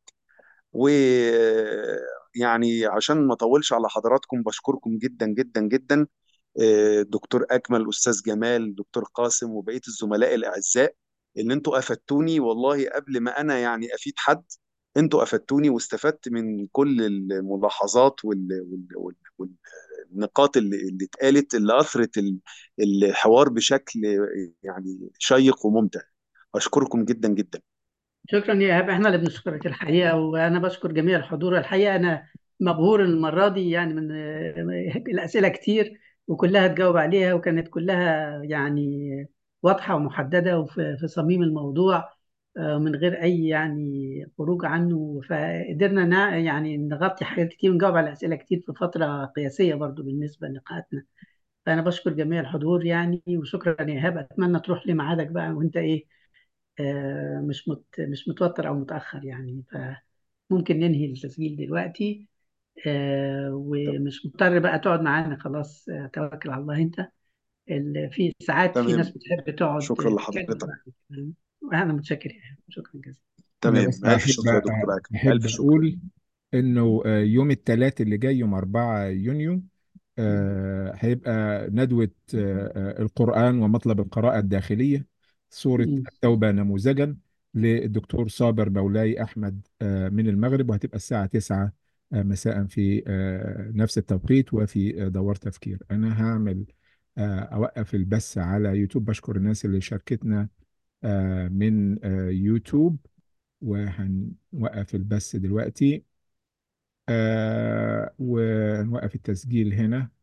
ويعني عشان ما اطولش على حضراتكم، بشكركم جدا جدا جدا، آه، دكتور اكمل، استاذ جمال، دكتور قاسم، وبقية الزملاء الاعزاء، ان انتوا افدتوني والله قبل ما انا يعني افيد حد. انتوا افدتوني واستفدت من كل الملاحظات وال... وال... وال... والنقاط اللي اللي اتقالت، اللي اثرت ال- الحوار بشكل يعني شيق وممتع. اشكركم جدا جدا. شكرا يا إيهاب، إحنا اللي بنشكرك الحقيقة، وأنا بشكر جميع الحضور. الحقيقة أنا مبهور المرة دي، يعني من الأسئلة كتير وكلها تجاوب عليها، وكانت كلها يعني واضحة ومحددة وفي في صميم الموضوع، آه، من غير أي يعني خروج عنه. فقدرنا نا- يعني نغطي حاجات كتير ونجاوب على أسئلة كتير في فترة قياسية برضو بالنسبة لنقاطنا. فأنا بشكر جميع الحضور يعني، وشكرا يا إيهاب. أتمنى تروح لميعادك بقى وأنت إيه، آه، مش مت مش متوتر او متاخر يعني. فممكن ننهي التسجيل دلوقتي، آه، ومش مضطر بقى تقعد معانا خلاص. آه، توكل على الله انت. ال- في ساعات في ناس تمام. بتحب تقعد شكرا تتكلم لحضرتك. بعد كده. وانا متشكر يعني، شكرا جزيلا. انا تمام، بس الف احب شكر يا دكتور اكمل، احب الف شكر. اقول انه آه، يوم الثلاث اللي جاي، يوم أربعة يونيو، آه، هيبقى ندوة آه، آه، القرآن ومطلب القراءة الداخلية، سورة م. التوبة نموذجا، للدكتور صابر مولاي أحمد آه، من المغرب. وهتبقى الساعة تسعة آه، مساء في آه، نفس التوقيت، وفي آه، دوار تفكير. أنا هعمل آه، أوقف البث على يوتيوب. بشكر الناس اللي شاركتنا آه، من آه، يوتيوب. وهنوقف البث دلوقتي، آه ونوقف التسجيل هنا.